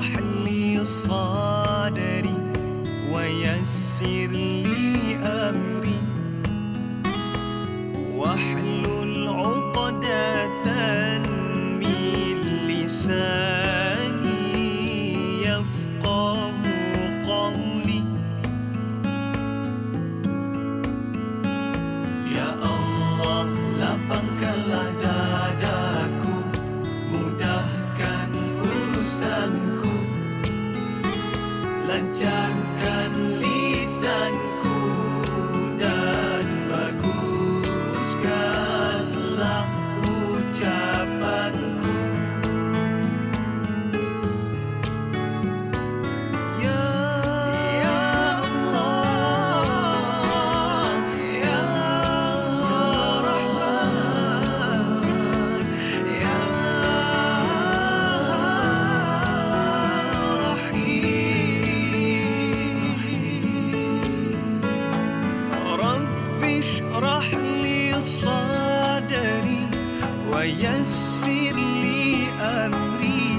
لي صدري ويسر لي أمري واحلل عقدة من لساني يفقه قولي. Ya Allah, lapangkanlah dadaku, mudahkan urusanku, lancarkan lisanku dan baguskanlah ucapanku. Ya Allah, Ya Rahman, Ya Rabbi shrah li sadri wa yassir li amri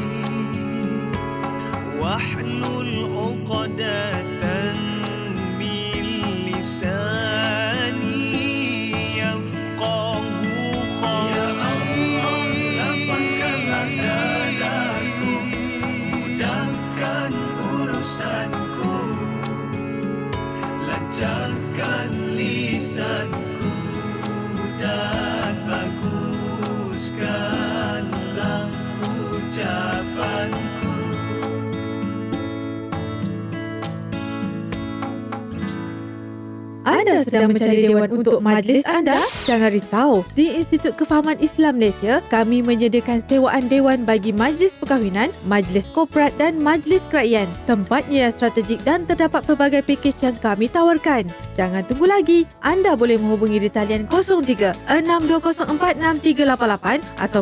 wahlul 'uqdatan min lisani yafqahu qawli. Ya Allah, lapangkanlah dadaku, mudahkan urusanku, lancarkan lisanku dan baguskanlah ucapanku. Anda sedang mencari dewan untuk majlis anda? Jangan risau. Di Institut Kefahaman Islam Malaysia, kami menyediakan sewaan dewan bagi majlis perkahwinan, majlis korporat dan majlis kerajaan. Tempatnya yang strategik dan terdapat pelbagai pakej yang kami tawarkan. Jangan tunggu lagi. Anda boleh menghubungi di talian 03-6204-6388 atau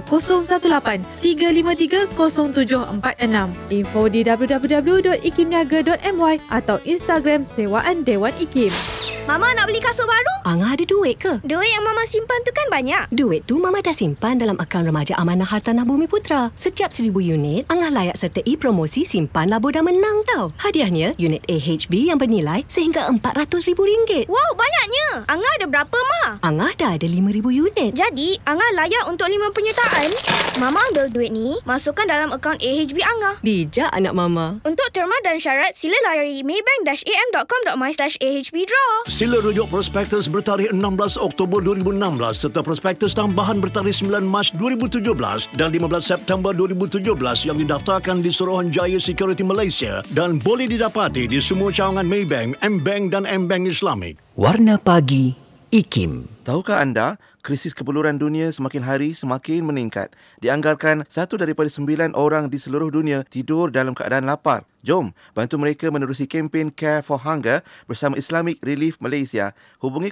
018-353-0746. Info di www.ikimniaga.my atau Instagram Sewaan Dewan Ikim. Mama nak beli kasut baru? Angah ada duit ke? Duit yang Mama simpan tu kan banyak. Duit tu Mama dah simpan dalam akaun remaja Amanah Hartanah Bumi Putra. Setiap 1,000 unit, Angah layak sertai promosi simpan labur dan menang tau. Hadiahnya, unit AHB yang bernilai sehingga RM400,000. Wow, banyaknya. Angah ada berapa, Ma? Angah dah ada 5,000 unit. Jadi, Angah layak untuk 5 penyertaan? Mama ambil duit ni, masukkan dalam akaun AHB Angah. Bijak anak Mama. Untuk terma dan syarat, sila layari maybank-am.com.my/AHB draw. Sila rujuk prospektus bertarikh 16 Oktober 2016 serta prospektus tambahan bertarikh 9 Mac 2017 dan 15 September 2017 yang didaftarkan di Suruhanjaya Security Malaysia dan boleh didapati di semua cawangan Maybank, M-Bank dan M-Bank Islamic. Warna Pagi IKIM. Tahukah anda, krisis kepeluran dunia semakin hari semakin meningkat. Dianggarkan 1 daripada 9 orang di seluruh dunia tidur dalam keadaan lapar. Jom, bantu mereka menerusi kempen Care for Hunger bersama Islamic Relief Malaysia. Hubungi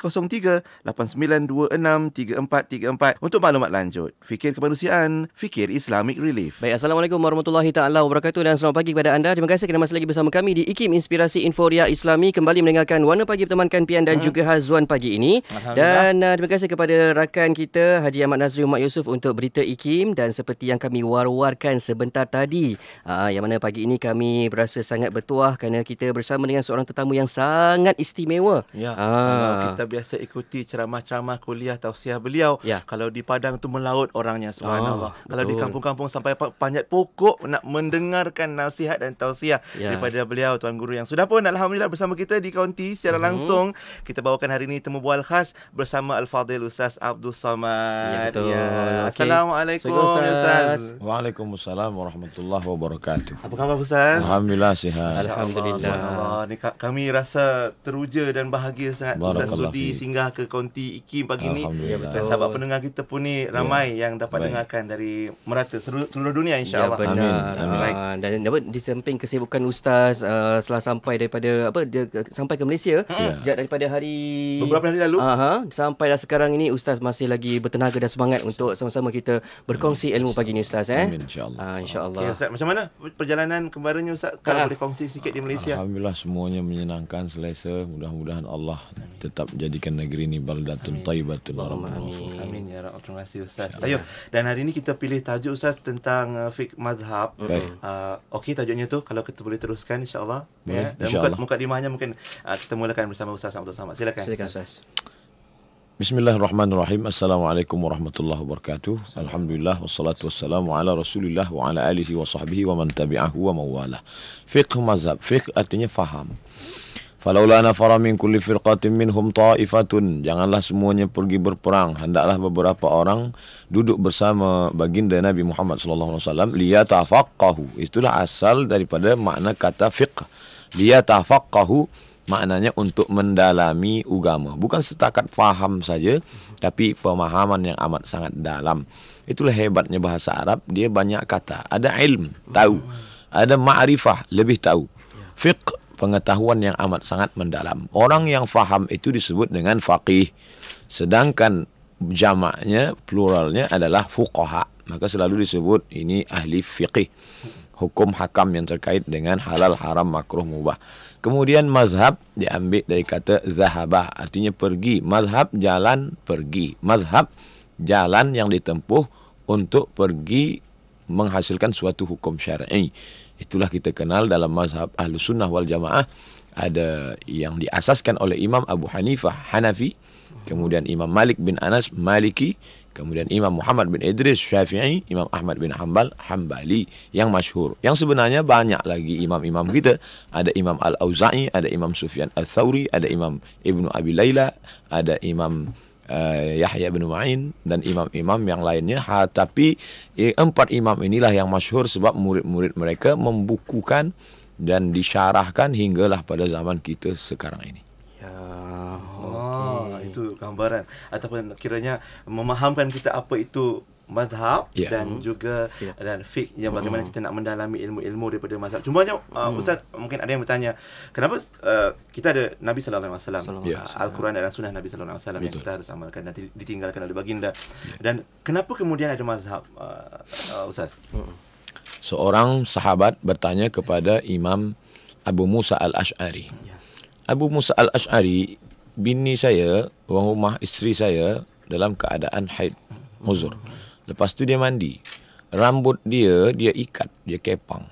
03-8926-3434 untuk maklumat lanjut. Fikir kemanusiaan, fikir Islamic Relief. Baik, Assalamualaikum warahmatullahi taala wabarakatuh dan selamat pagi kepada anda. Terima kasih kerana masih lagi bersama kami di IKIM Inspirasi Inforia Islami, kembali mendengarkan Warna Pagi bertemankan Pian dan juga Hazwan pagi ini. Dan terima kasih kepada rakan kita Haji Ahmad Nazri Umat Yusof untuk berita IKIM, dan seperti yang kami war-warkan sebentar tadi, yang mana pagi ini kami berasa sangat bertuah kerana kita bersama dengan seorang tetamu yang sangat istimewa. Ya, kalau kita biasa ikuti ceramah-ceramah kuliah tausiah beliau, kalau di Padang tu melaut orangnya, subhanallah. Kalau di kampung-kampung sampai panjat pokok nak mendengarkan nasihat dan tausiah daripada beliau, Tuan Guru yang sudah pun alhamdulillah bersama kita di kaunti secara langsung. Kita bawakan hari ini temu bual khas bersama Al-Fadhil Ustaz Abdul Samad. Assalamualaikum Ustaz. Waalaikumsalam warahmatullahi wabarakatuh. Apa khabar Ustaz? Alhamdulillah sihat. Alhamdulillah. Ni kami rasa teruja dan bahagia sangat Ustaz sudi singgah ke kaunti IKIM pagi ni. Dan sahabat pendengar kita pun ni ramai yang dapat dengarkan dari merata seluruh dunia, insya-Allah. Ya, benar. Dan di samping kesibukan Ustaz setelah sampai daripada sampai ke Malaysia sejak daripada beberapa hari lalu sampailah sekarang ini, Ustaz masih lagi bertenaga dan semangat untuk sama-sama kita berkongsi ilmu pagi ni, Ustaz. Amin, insya-Allah. InsyaAllah. Okay, Ustaz, macam mana perjalanan kembaranya Ustaz Kalau boleh kongsi sikit di Malaysia. Alhamdulillah semuanya menyenangkan, selesa. Mudah-mudahan Allah tetap jadikan negeri ini baldatun thayyibatun. Amin ya Rabb. Terima kasih Ustaz. Ayo, dan hari ini kita pilih tajuk Ustaz tentang fiqh mazhab. Okey, tajuknya tu kalau kita boleh teruskan insya-Allah. Ya. Dan mukadimahnya mungkin kita mulakan bersama Ustaz Abdul Samad. Silakan Ustaz. Bismillahirrahmanirrahim. Assalamualaikum warahmatullahi wabarakatuh. Alhamdulillah wassalatu wassalamu ala Rasulillah wa ala alihi wa sahbihi wa man tabi'ahu wa mawala. Fiqh mazhab. Fiqh artinya faham. Falaula nafara min kulli firqatin minhum ta'ifatun. Janganlah semuanya pergi berperang. Hendaklah beberapa orang duduk bersama baginda Nabi Muhammad sallallahu alaihi wasallam liyatafaqahu. Itulah asal daripada makna kata fiqh. Liyatafaqahu maknanya untuk mendalami agama. Bukan setakat faham saja, tapi pemahaman yang amat sangat dalam. Itulah hebatnya bahasa Arab. Dia banyak kata. Ada ilm, tahu. Ada ma'rifah, lebih tahu. Fiqh, pengetahuan yang amat sangat mendalam. Orang yang faham itu disebut dengan faqih. Sedangkan jamaknya, pluralnya adalah fuqaha. Maka selalu disebut ini ahli fiqih. Hukum hakam yang terkait dengan halal, haram, makruh, mubah. Kemudian mazhab diambil dari kata zahabah, artinya pergi. Mazhab jalan pergi. Mazhab jalan yang ditempuh untuk pergi menghasilkan suatu hukum syar'i. Itulah kita kenal dalam mazhab Ahlus Sunnah wal Jamaah. Ada yang diasaskan oleh Imam Abu Hanifah Hanafi, kemudian Imam Malik bin Anas Maliki, kemudian Imam Muhammad bin Idris Syafi'i, Imam Ahmad bin Hanbal Hambali yang masyhur. Yang sebenarnya banyak lagi imam-imam kita. Ada Imam Al-Auza'i, ada Imam Sufyan Al-Thawri, ada Imam Ibnu Abi Layla, ada Imam Yahya bin Ma'in dan imam-imam yang lainnya. Tapi 4 imam inilah yang masyhur sebab murid-murid mereka membukukan dan disyarahkan hinggalah pada zaman kita sekarang ini. Itu gambaran ataupun kiranya memahamkan kita apa itu mazhab dan juga dan fiqh yang bagaimana kita nak mendalami ilmu-ilmu daripada mazhab. Cumanya Ustaz, mungkin ada yang bertanya, kenapa kita ada Nabi sallallahu alaihi wasallam, Al-Quran dan sunnah Nabi sallallahu alaihi wasallam yang kita harus amalkan dan ditinggalkan oleh baginda. Dan kenapa kemudian ada mazhab, Ustaz? Seorang sahabat bertanya kepada Imam Abu Musa Al-Ash'ari. Abu Musa Al-Ash'ari, bini saya, orang rumah isteri saya dalam keadaan haid, uzur. Lepas tu dia mandi. Rambut dia ikat, dia kepang.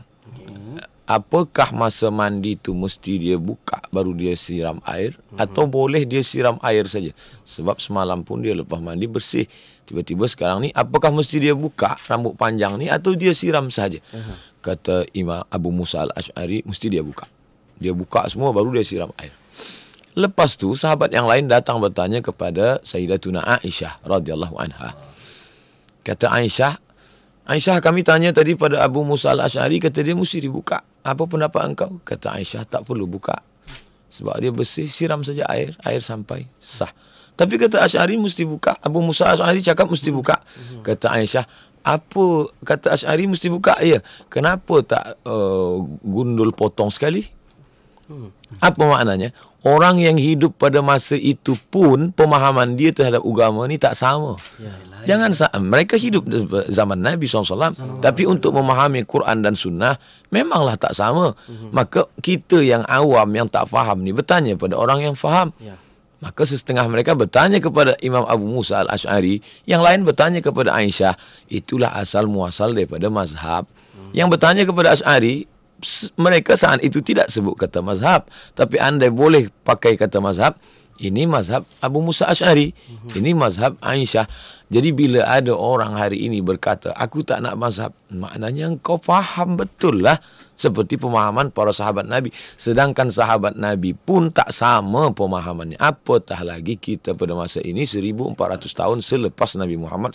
Apakah masa mandi tu mesti dia buka baru dia siram air, atau boleh dia siram air saja? Sebab semalam pun dia lepas mandi bersih. Tiba-tiba sekarang ni apakah mesti dia buka rambut panjang ni atau dia siram saja? Kata Imam Abu Musa Al-Ash'ari, mesti dia buka. Dia buka semua baru dia siram air. Lepas tu sahabat yang lain datang bertanya kepada Sayyidatuna Aisyah radhiyallahu anha. Kata Aisyah, kami tanya tadi pada Abu Musa Al-Ash'ari, kata dia mesti dibuka. Apa pendapat engkau? Kata Aisyah, tak perlu buka. Sebab dia bersih, siram saja air sampai sah. Tapi kata Ash'ari mesti buka. Abu Musa Al-Ash'ari cakap mesti buka. Kata Aisyah, apa kata Ash'ari mesti buka? Ya. Kenapa tak gundul potong sekali? Apa maknanya? Orang yang hidup pada masa itu pun pemahaman dia terhadap agama ni tak sama. Jangan mereka hidup zaman Nabi SAW, tapi untuk memahami Quran dan Sunnah memanglah tak sama. Maka kita yang awam, yang tak faham ni bertanya pada orang yang faham. Maka setengah mereka bertanya kepada Imam Abu Musa Al-Ash'ari, yang lain bertanya kepada Aisyah. Itulah asal muasal daripada mazhab. Yang bertanya kepada Ash'ari, mereka saat itu tidak sebut kata mazhab, tapi andai boleh pakai kata mazhab, ini mazhab Abu Musa Ash'ari, ini mazhab Aisyah. Jadi bila ada orang hari ini berkata, aku tak nak mazhab, maknanya engkau faham betul lah seperti pemahaman para sahabat Nabi. Sedangkan sahabat Nabi pun tak sama pemahamannya. Apatah lagi kita pada masa ini 1400 tahun selepas Nabi Muhammad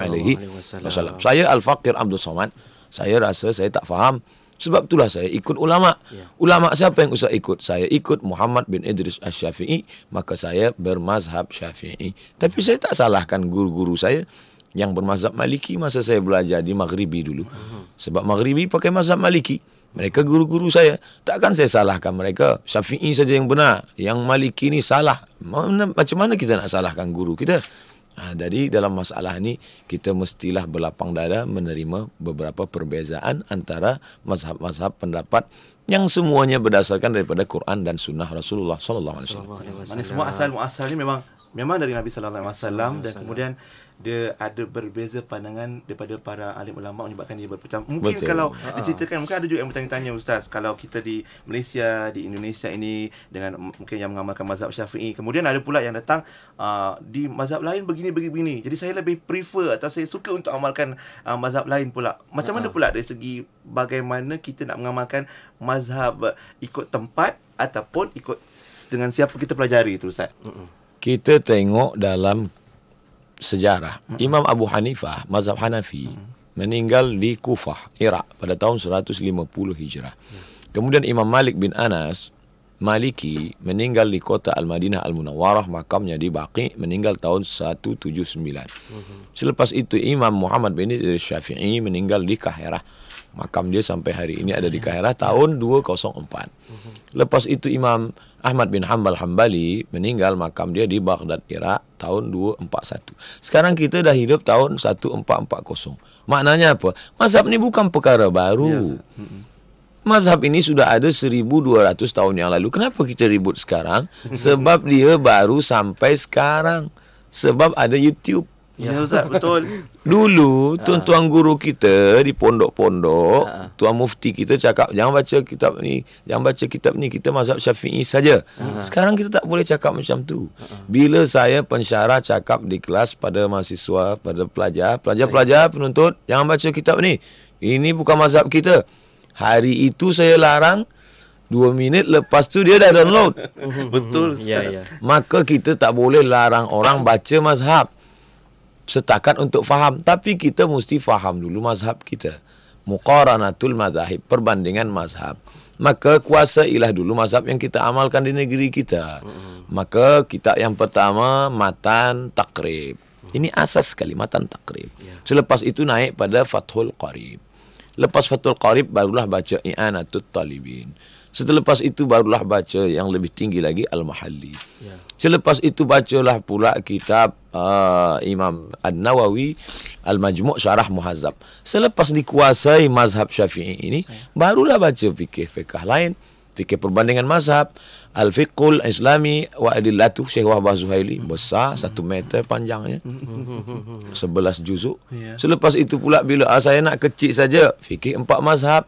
SAW. Saya Al-Faqir Abdul Samad, saya rasa saya tak faham. Sebab itulah saya ikut ulama. Ulama siapa yang usah ikut? Saya ikut Muhammad bin Idris Asy-Syafi'i, maka saya bermazhab Syafi'i. Tapi saya tak salahkan guru-guru saya yang bermazhab Maliki masa saya belajar di Maghribi dulu. Sebab Maghribi pakai mazhab Maliki. Mereka guru-guru saya. Takkan saya salahkan mereka. Syafi'i saja yang benar, yang Maliki ni salah. Macam mana kita nak salahkan guru kita? Jadi dalam masalah ini kita mestilah berlapang dada menerima beberapa perbezaan antara mazhab-mazhab pendapat yang semuanya berdasarkan daripada Quran dan Sunnah Rasulullah sallallahu alaihi wasallam. Mana semua asal-muasalnya memang dari Nabi sallallahu alaihi wasallam, dan kemudian dia ada berbeza pandangan daripada para alim ulama menyebabkan dia berpecah. Mungkin kalau diceritakan, mungkin ada juga yang bertanya-tanya Ustaz, kalau kita di Malaysia, di Indonesia ini dengan mungkin yang mengamalkan mazhab Syafi'i, kemudian ada pula yang datang di mazhab lain begini. Jadi saya lebih prefer atau saya suka untuk amalkan mazhab lain pula. Macam mana pula dari segi bagaimana kita nak mengamalkan mazhab ikut tempat ataupun ikut dengan siapa kita pelajari itu Ustaz? Kita tengok dalam sejarah. Imam Abu Hanifah, mazhab Hanafi, meninggal di Kufah, Iraq pada tahun 150 Hijrah. Kemudian Imam Malik bin Anas, Maliki, meninggal di kota Al-Madinah Al-Munawwarah, makamnya di Baqi, meninggal tahun 179. Selepas itu Imam Muhammad bin Idris Syafi'i meninggal di Kahirah. Makam dia sampai hari ini ada di Kahirah tahun 204. Lepas itu Imam Ahmad bin Hanbal Hambali meninggal, makam dia di Baghdad, Iraq tahun 241. Sekarang kita dah hidup tahun 1440. Maknanya apa? Mazhab ni bukan perkara baru. Mazhab ini sudah ada 1200 tahun yang lalu. Kenapa kita ribut sekarang? Sebab dia baru sampai sekarang. Sebab ada YouTube. Ya Ustaz, betul. Dulu tuan-tuan guru kita di pondok-pondok, tuan mufti kita cakap jangan baca kitab ni, kita mazhab Syafi'i saja. Sekarang kita tak boleh cakap macam tu. Bila saya pensyarah cakap di kelas pada mahasiswa, pada pelajar penuntut, jangan baca kitab ni. Ini bukan mazhab kita. Hari itu saya larang, 2 minit lepas tu dia dah download. Betul. Maka kita tak boleh larang orang baca mazhab setakat untuk faham, tapi kita mesti faham dulu mazhab kita. Muqaranatul mazahib, perbandingan mazhab. Maka kuasailah dulu mazhab yang kita amalkan di negeri kita. Maka kitab yang pertama Matan Taqrib. Ini asas sekali, Matan Taqrib. Selepas itu naik pada Fathul Qarib. Lepas Fathul Qarib barulah baca I'anatul Talibin. Selepas itu barulah baca yang lebih tinggi lagi Al-Mahalli. Selepas itu bacalah pula kitab Imam An-Nawawi Al-Majmu' Syarah Muhazzab. Selepas dikuasai mazhab Syafi'i ini, barulah baca fikih-fikih lain, fikih perbandingan mazhab, Al-Fiqhul Islami wa Adillatuh Syekh Wahbah Zuhaili, besar 1 meter panjangnya, 11 juzuk. Selepas itu pula bila saya nak kecil saja, fikih 4 mazhab,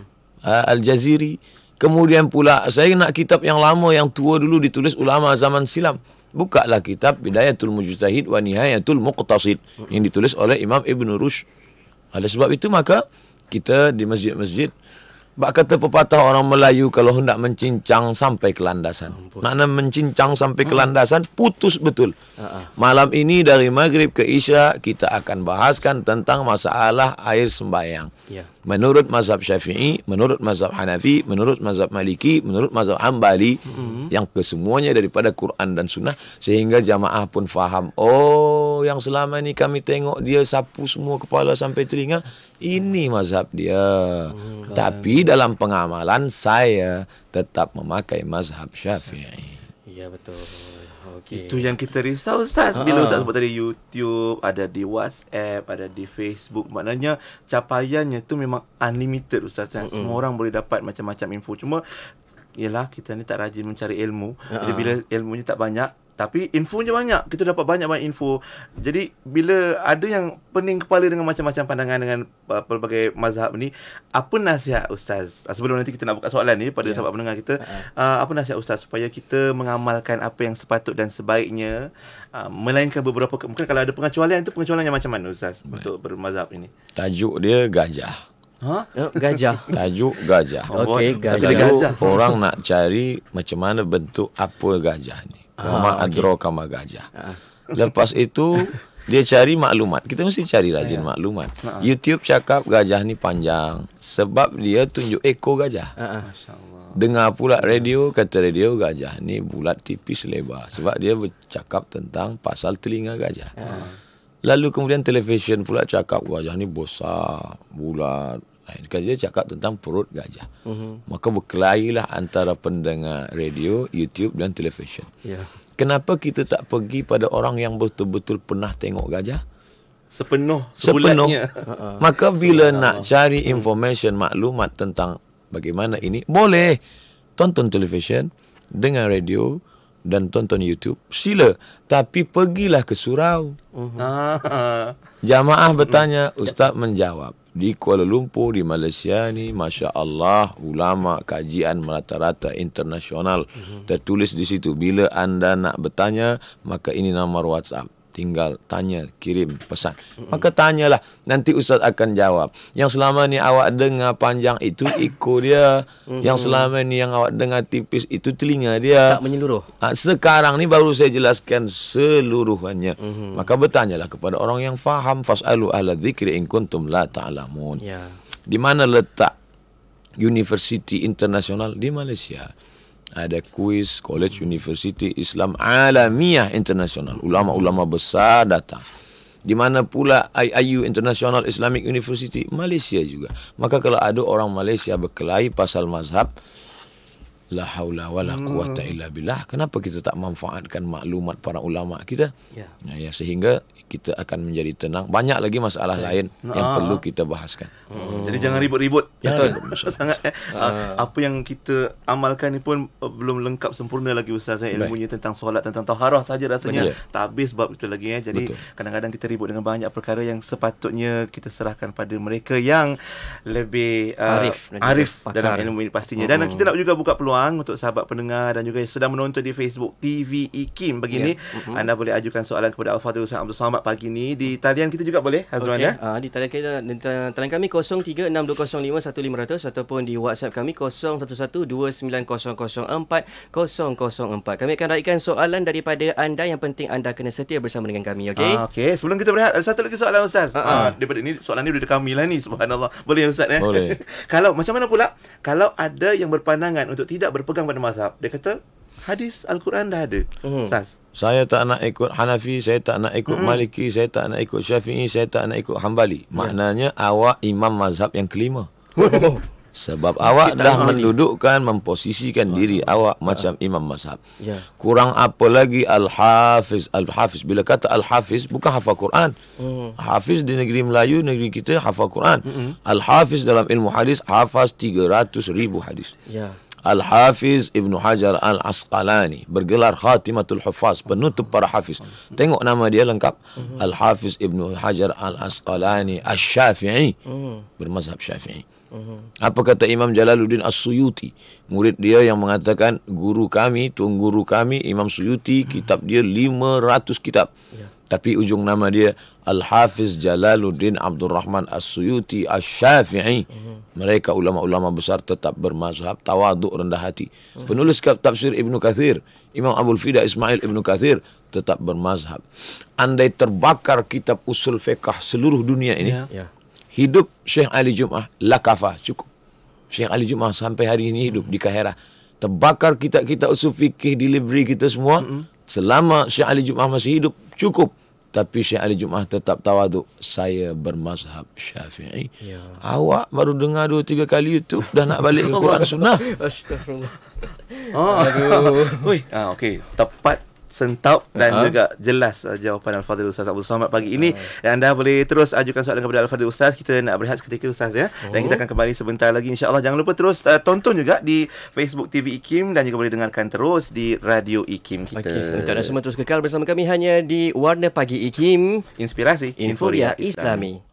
Al-Jaziri. Kemudian pula saya nak kitab yang lama, yang tua dulu ditulis ulama zaman silam. Bukalah kitab Bidayatul Mujtahid wa Nihayatul Muqtasid yang ditulis oleh Imam Ibn Rushd. Oleh sebab itu maka kita di masjid-masjid, bak kata pepatah orang Melayu, kalau hendak mencincang sampai ke landasan. Makna mencincang sampai ke landasan, putus betul. Malam ini dari Maghrib ke Isya kita akan bahaskan tentang masalah air sembahyang. Menurut mazhab Syafi'i, menurut mazhab Hanafi, menurut mazhab Maliki, menurut mazhab Hambali, yang kesemuanya daripada Quran dan Sunnah, sehingga jamaah pun faham, oh yang selama ni kami tengok dia sapu semua kepala sampai telinga, ini mazhab dia. Tapi dalam pengamalan saya tetap memakai mazhab Syafi'i. Ya, betul. Itu yang kita risau Ustaz. Bila Ustaz sebut tadi YouTube, ada di WhatsApp, ada di Facebook, maknanya capaiannya tu memang unlimited Ustaz. Semua orang boleh dapat macam-macam info. Cuma ialah kita ni tak rajin mencari ilmu. Jadi bila ilmunya tak banyak, tapi infonya banyak, kita dapat banyak-banyak info. Jadi bila ada yang pening kepala dengan macam-macam pandangan dengan pelbagai mazhab ni, apa nasihat Ustaz? Sebelum nanti kita nak buka soalan ni pada sahabat pendengar kita, apa nasihat Ustaz supaya kita mengamalkan apa yang sepatut dan sebaiknya, melainkan beberapa, mungkin kalau ada pengecualian, itu pengecualian yang macam mana Ustaz untuk bermazhab ini? Tajuk dia gajah. Gajah. Tajuk gajah. Okey, gajah. Orang nak cari macam mana bentuk apa gajah ni. Wama adroka ma gajah. Lepas itu dia cari maklumat. Kita mesti cari rajin maklumat. YouTube cakap gajah ni panjang sebab dia tunjuk ekor gajah. Dengar pula radio, kata radio gajah ni bulat, tipis, lebar, sebab dia bercakap tentang pasal telinga gajah. Lalu kemudian televisyen pula cakap gajah ni besar, bulat, Dia cakap tentang perut gajah. Maka berkelailah antara pendengar radio, YouTube dan televisyen. Kenapa kita tak pergi pada orang yang betul-betul pernah tengok gajah? Sepenuh. Maka bila nak cari information, maklumat tentang bagaimana ini, boleh tonton televisyen, dengar radio dan tonton YouTube. Sila. Tapi pergilah ke surau. Jamaah bertanya, ustaz menjawab. Di Kuala Lumpur, di Malaysia ni, Masya Allah, ulama kajian rata-rata internasional. Tertulis di situ, bila anda nak bertanya, maka ini nombor WhatsApp. Tinggal tanya, kirim pesan. Maka tanyalah, nanti ustaz akan jawab. Yang selama ni awak dengar panjang itu ikut dia. Yang selama ni yang awak dengar tipis itu telinga dia. Tak menyeluruh. Sekarang ni baru saya jelaskan seluruhannya. Maka bertanyalah kepada orang yang faham. Fas'alu ahla dzikri in kuntum la ta'lamun. Di mana letak Universiti Internasional? Di Malaysia. Ada kuis College University Islam Alamiah Internasional. Ulama-ulama besar datang. Di mana pula IIU International Islamic University? Malaysia juga. Maka kalau ada orang Malaysia berkelahi pasal mazhab, la haula wala quwata illa billah, kenapa kita tak manfaatkan maklumat para ulama kita? Sehingga kita akan menjadi tenang. Banyak lagi masalah lain yang perlu kita bahaskan. Jadi jangan ribut-ribut. Betul. Sangat apa yang kita amalkan ni pun belum lengkap sempurna lagi Ustaz. Ilmunya tentang solat, tentang taharah saja rasanya tak habis bab itu lagi. Jadi kadang-kadang kita ribut dengan banyak perkara yang sepatutnya kita serahkan pada mereka yang lebih arif dalam ilmu ini pastinya. Dan kita nak juga buka peluang untuk sahabat pendengar dan juga yang sedang menonton di Facebook TV IKIM begini, anda boleh ajukan soalan kepada Al-Fadhil Ustaz Abdul Somad pagi ni. Di talian kita juga boleh, Hazwan Di talian kami 0362051500 ataupun di WhatsApp kami 0129004004. Kami akan raikan soalan daripada anda. Yang penting anda kena setia bersama dengan kami, okey? Okey, sebelum kita berehat ada satu lagi soalan Ustaz. Daripada ini soalan ni sudah kami lah ni, subhanallah. Boleh Ustaz Boleh. Kalau macam mana pula kalau ada yang berpandangan untuk tidak berpegang pada mazhab, dia kata hadis Al-Quran dah ada. Ustaz, saya tak nak ikut Hanafi, saya tak nak ikut Maliki, saya tak nak ikut Syafi'i, saya tak nak ikut Hambali. Maknanya awak imam mazhab yang kelima. Sebab awak dah mendudukkan, memposisikan diri awak macam imam mazhab. Kurang apa lagi Al-Hafiz. Al-Hafiz, bila kata Al-Hafiz, bukan hafal Quran. Hafiz di negeri Melayu, negeri kita hafal Quran. Al-Hafiz dalam ilmu hadis, hafaz 300,000 hadis. Al-Hafiz Ibn Hajar Al-Asqalani, bergelar Khatimatul Hufaz, penutup para hafiz. Tengok nama dia lengkap. Al-Hafiz Ibn Hajar Al-Asqalani Asy-Syafi'i, bermazhab Syafi'i. Apa kata Imam Jalaluddin As-Suyuti, murid dia yang mengatakan guru kami, tuan guru kami Imam Suyuti, kitab dia 500 kitab. Tapi ujung nama dia Al-Hafiz Jalaluddin Abdul Rahman As-Suyuti Asy-Syafi'i. Mereka ulama-ulama besar tetap bermazhab, tawaduk, rendah hati. Penulis kitab tafsir Ibnu Katsir, Imam Abul Fida Ismail Ibnu Katsir, tetap bermazhab. Andai terbakar kitab usul fiqh seluruh dunia ini, hidup Syekh Ali Jum'ah lakafa, cukup. Syekh Ali Jum'ah sampai hari ini hidup di Kahirah. Terbakar kitab-kitab usul fikih di library kita semua, selama Syekh Ali Jum'ah masih hidup, cukup. Tapi Syekh Ali Jum'ah tetap tawaduk. Saya bermazhab Syafi'i. Awak baru dengar 2-3 kali YouTube, dah nak balik ke Quran Sunnah. Astagfirullah. Okey, tepat, sentap dan juga jelas jawapan Al-Fadhil Ustaz Abdul Somad pagi ini. Dan anda boleh terus ajukan soalan kepada Al-Fadhil Ustaz. Kita nak berehat seketika Ustaz Dan kita akan kembali sebentar lagi insya-Allah. Jangan lupa terus tonton juga di Facebook TV IKIM dan juga boleh dengarkan terus di Radio IKIM kita. Untuk anda semua terus kekal bersama kami hanya di Warna Pagi IKIM, Inspirasi Inforia Islami.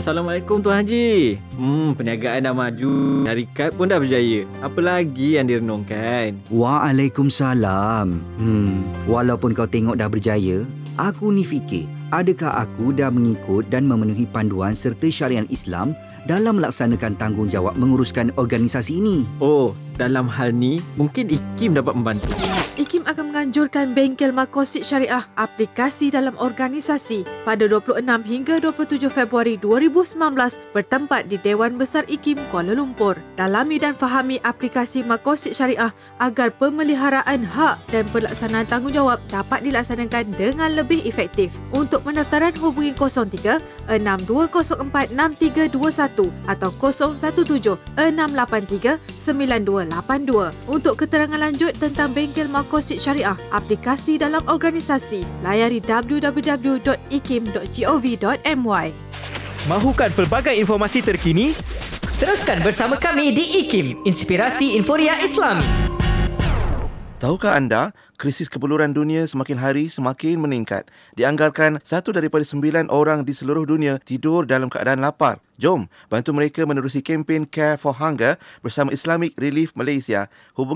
Assalamualaikum Tuan Haji. Perniagaan dah maju. Syarikat pun dah berjaya. Apa lagi yang direnungkan? Waalaikumsalam. Walaupun kau tengok dah berjaya, aku ni fikir, adakah aku dah mengikut dan memenuhi panduan serta syariat Islam dalam melaksanakan tanggungjawab menguruskan organisasi ini? Oh, dalam hal ni mungkin IKIM dapat membantu. IKIM akan menganjurkan bengkel Makosid Syariah aplikasi dalam organisasi pada 26 hingga 27 Februari 2019 bertempat di Dewan Besar IKIM Kuala Lumpur. Dalami dan fahami aplikasi Makosid Syariah agar pemeliharaan hak dan pelaksanaan tanggungjawab dapat dilaksanakan dengan lebih efektif. Untuk pendaftaran hubungi 03 6204 6321 atau 017 683 9282. Untuk keterangan lanjut tentang bengkel Makosid Syariah aplikasi dalam organisasi, layari www.ikim.gov.my. Mahukan pelbagai informasi terkini? Teruskan bersama kami di IKIM, Inspirasi Inforia Islami. Tahukah anda, krisis kepeluran dunia semakin hari semakin meningkat. Dianggarkan 1 daripada 9 orang di seluruh dunia tidur dalam keadaan lapar. Jom bantu mereka menerusi kempen Care for Hunger bersama Islamic Relief Malaysia. Hubungi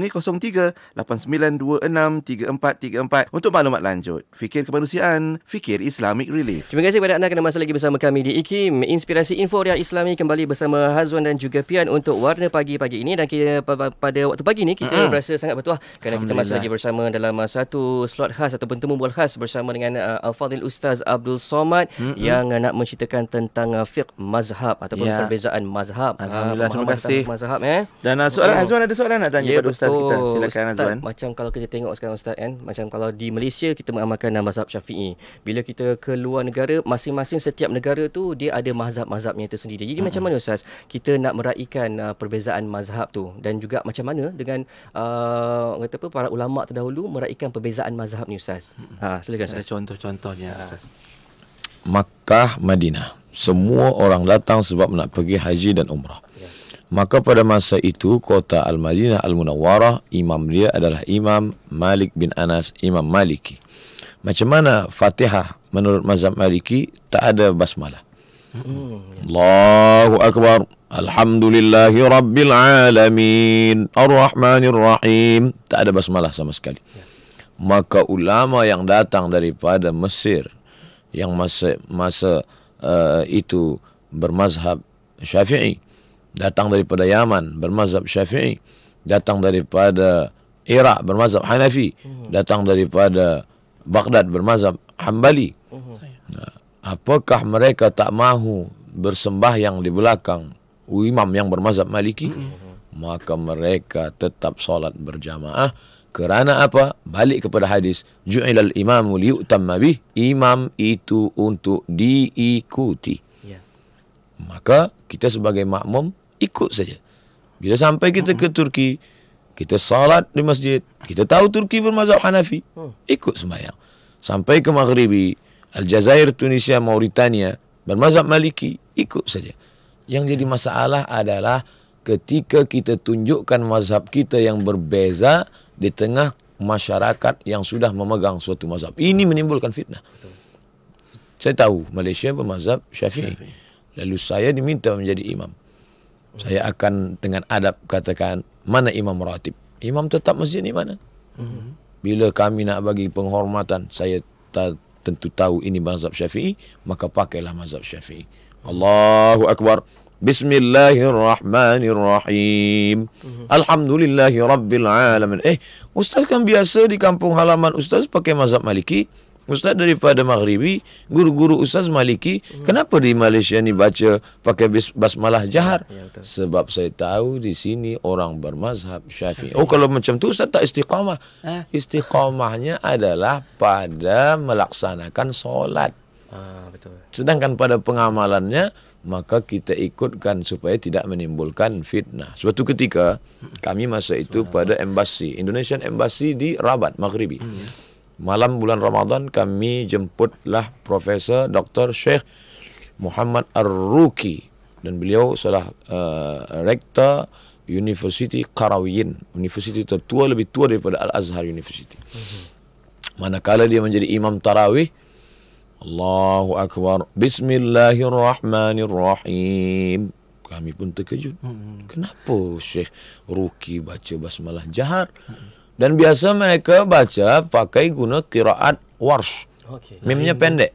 03-8926-3434 untuk maklumat lanjut. Fikir kemanusiaan, fikir Islamic Relief. Terima kasih kepada anda kerana masih lagi bersama kami di IKIM, Inspirasi Inforia Islami, kembali bersama Hazwan dan juga Pian untuk Warna Pagi ini. Dan kita, pada waktu pagi ni kita berasa sangat bertuah kerana kita masih lagi bersama dalam satu slot khas ataupun temu bual khas bersama dengan Al-Fadhil Ustaz Abdul Somad yang nak menceritakan tentang fiqh mazhab ataupun perbezaan mazhab. Alhamdulillah, terima kasih. Mazhab, Dan soalan Azwan, ada soalan nak tanya pada Ustaz kita? Silakan Azwan. Macam kalau kita tengok sekarang Ustaz kan, macam kalau di Malaysia kita mengamalkan mazhab Syafi'i. Bila kita ke luar negara, masing-masing setiap negara tu dia ada mazhab-mazhabnya itu sendiri. Jadi macam mana Ustaz kita nak meraihkan perbezaan mazhab tu, dan juga macam mana dengan para ulama terdahulu meraihkan perbezaan mazhab ni Ustaz? Silakan Ustaz. Ada contoh-contohnya Ustaz. Makkah, Madinah, semua orang datang sebab nak pergi haji dan umrah. Maka pada masa itu kota Al-Madinah Al-Munawwarah, imam dia adalah Imam Malik bin Anas, Imam Maliki. Macam mana Fatihah menurut mazhab Maliki? Tak ada basmalah. Allahu Akbar, Alhamdulillahi Rabbil Alamin, Ar-Rahmanir Rahim. Tak ada basmalah sama sekali. Maka ulama yang datang daripada Mesir, yang masa itu bermazhab Syafi'i, datang daripada Yaman bermazhab Syafi'i, datang daripada Iraq bermazhab Hanafi, datang daripada Baghdad bermazhab Hanbali. Apakah mereka tak mahu bersembahyang di belakang imam yang bermazhab Maliki? Maka mereka tetap solat berjamaah. Kerana apa? Balik kepada hadis, ju'ilal imamu liyu'tamma bih. Imam itu untuk diikuti. Maka kita sebagai makmum ikut saja. Bila sampai kita ke Turki, kita salat di masjid, kita tahu Turki bermazhab Hanafi, ikut sembahyang. Sampai ke Maghribi, Aljazair, Tunisia, Mauritania bermazhab Maliki, ikut saja. Yang jadi masalah adalah ketika kita tunjukkan mazhab kita yang berbeza di tengah masyarakat yang sudah memegang suatu mazhab. Ini menimbulkan fitnah. Saya tahu Malaysia bermazhab Syafi'i. Lalu saya diminta menjadi imam. Saya akan dengan adab katakan, mana imam ratib? Imam tetap masjid ni mana? Bila kami nak bagi penghormatan, saya tentu tahu ini mazhab Syafi'i, maka pakailah mazhab Syafi'i. Allahu Akbar. Bismillahirrahmanirrahim. Alhamdulillahi Rabbil Alamin. Ustaz kan biasa di kampung halaman Ustaz pakai mazhab Maliki. Ustaz daripada Maghribi, guru-guru Ustaz Maliki. Kenapa di Malaysia ni baca pakai basmalah jahar? Sebab saya tahu di sini orang bermazhab Syafi'i. Oh, kalau macam tu Ustaz tak istiqamah. Istiqamahnya adalah pada melaksanakan solat. Betul. Sedangkan pada pengamalannya, maka kita ikutkan supaya tidak menimbulkan fitnah. Suatu ketika kami masa itu pada embassy, Indonesian Embassy di Rabat, Maghribi. Malam bulan Ramadan kami jemputlah Profesor Dr. Sheikh Muhammad Ar-Ruki, dan beliau salah rektor University Qarawiyyin, universiti tertua, lebih tua daripada Al-Azhar University. Manakala dia menjadi imam tarawih, Allahu Akbar. Bismillahirrahmanirrahim. Kami pun terkejut. Kenapa Syekh Ruki baca basmalah jahar? Dan biasa mereka baca pakai guna qiraat warsh. Mimnya pendek.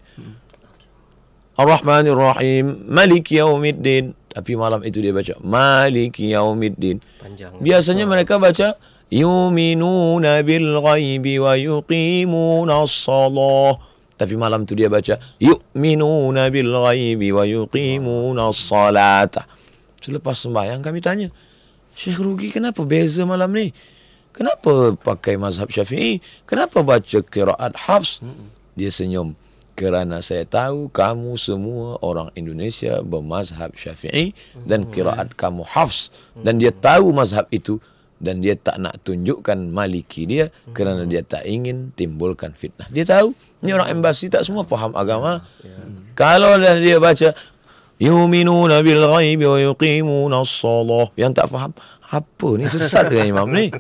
Ar-Rahmanir-Rahim, Maliki Yaumiddin. Tapi malam itu dia baca Maliki Yaumiddin. Biasanya mereka baca yuminuna bil ghaibi wa yuqimuna as-salah. Tapi malam tu dia baca yu'minuna bil ghaibi wa yuqimuna as-salata. Selepas sembahyang kami tanya, Syekh Rugi, kenapa beza malam ni? Kenapa pakai mazhab Syafi'i? Kenapa baca qiraat Hafs? Dia senyum. Kerana saya tahu kamu semua orang Indonesia bermazhab Syafi'i dan qiraat kamu Hafs. Dan dia tahu mazhab itu. Dan dia tak nak tunjukkan maliki dia kerana dia tak ingin timbulkan fitnah. Dia tahu ni orang embasi tak semua faham agama. Kalau dia baca yuminuna bil ghaibi wa yuqimuna as-salah, yang tak faham apa ni, sesat ke imam ni?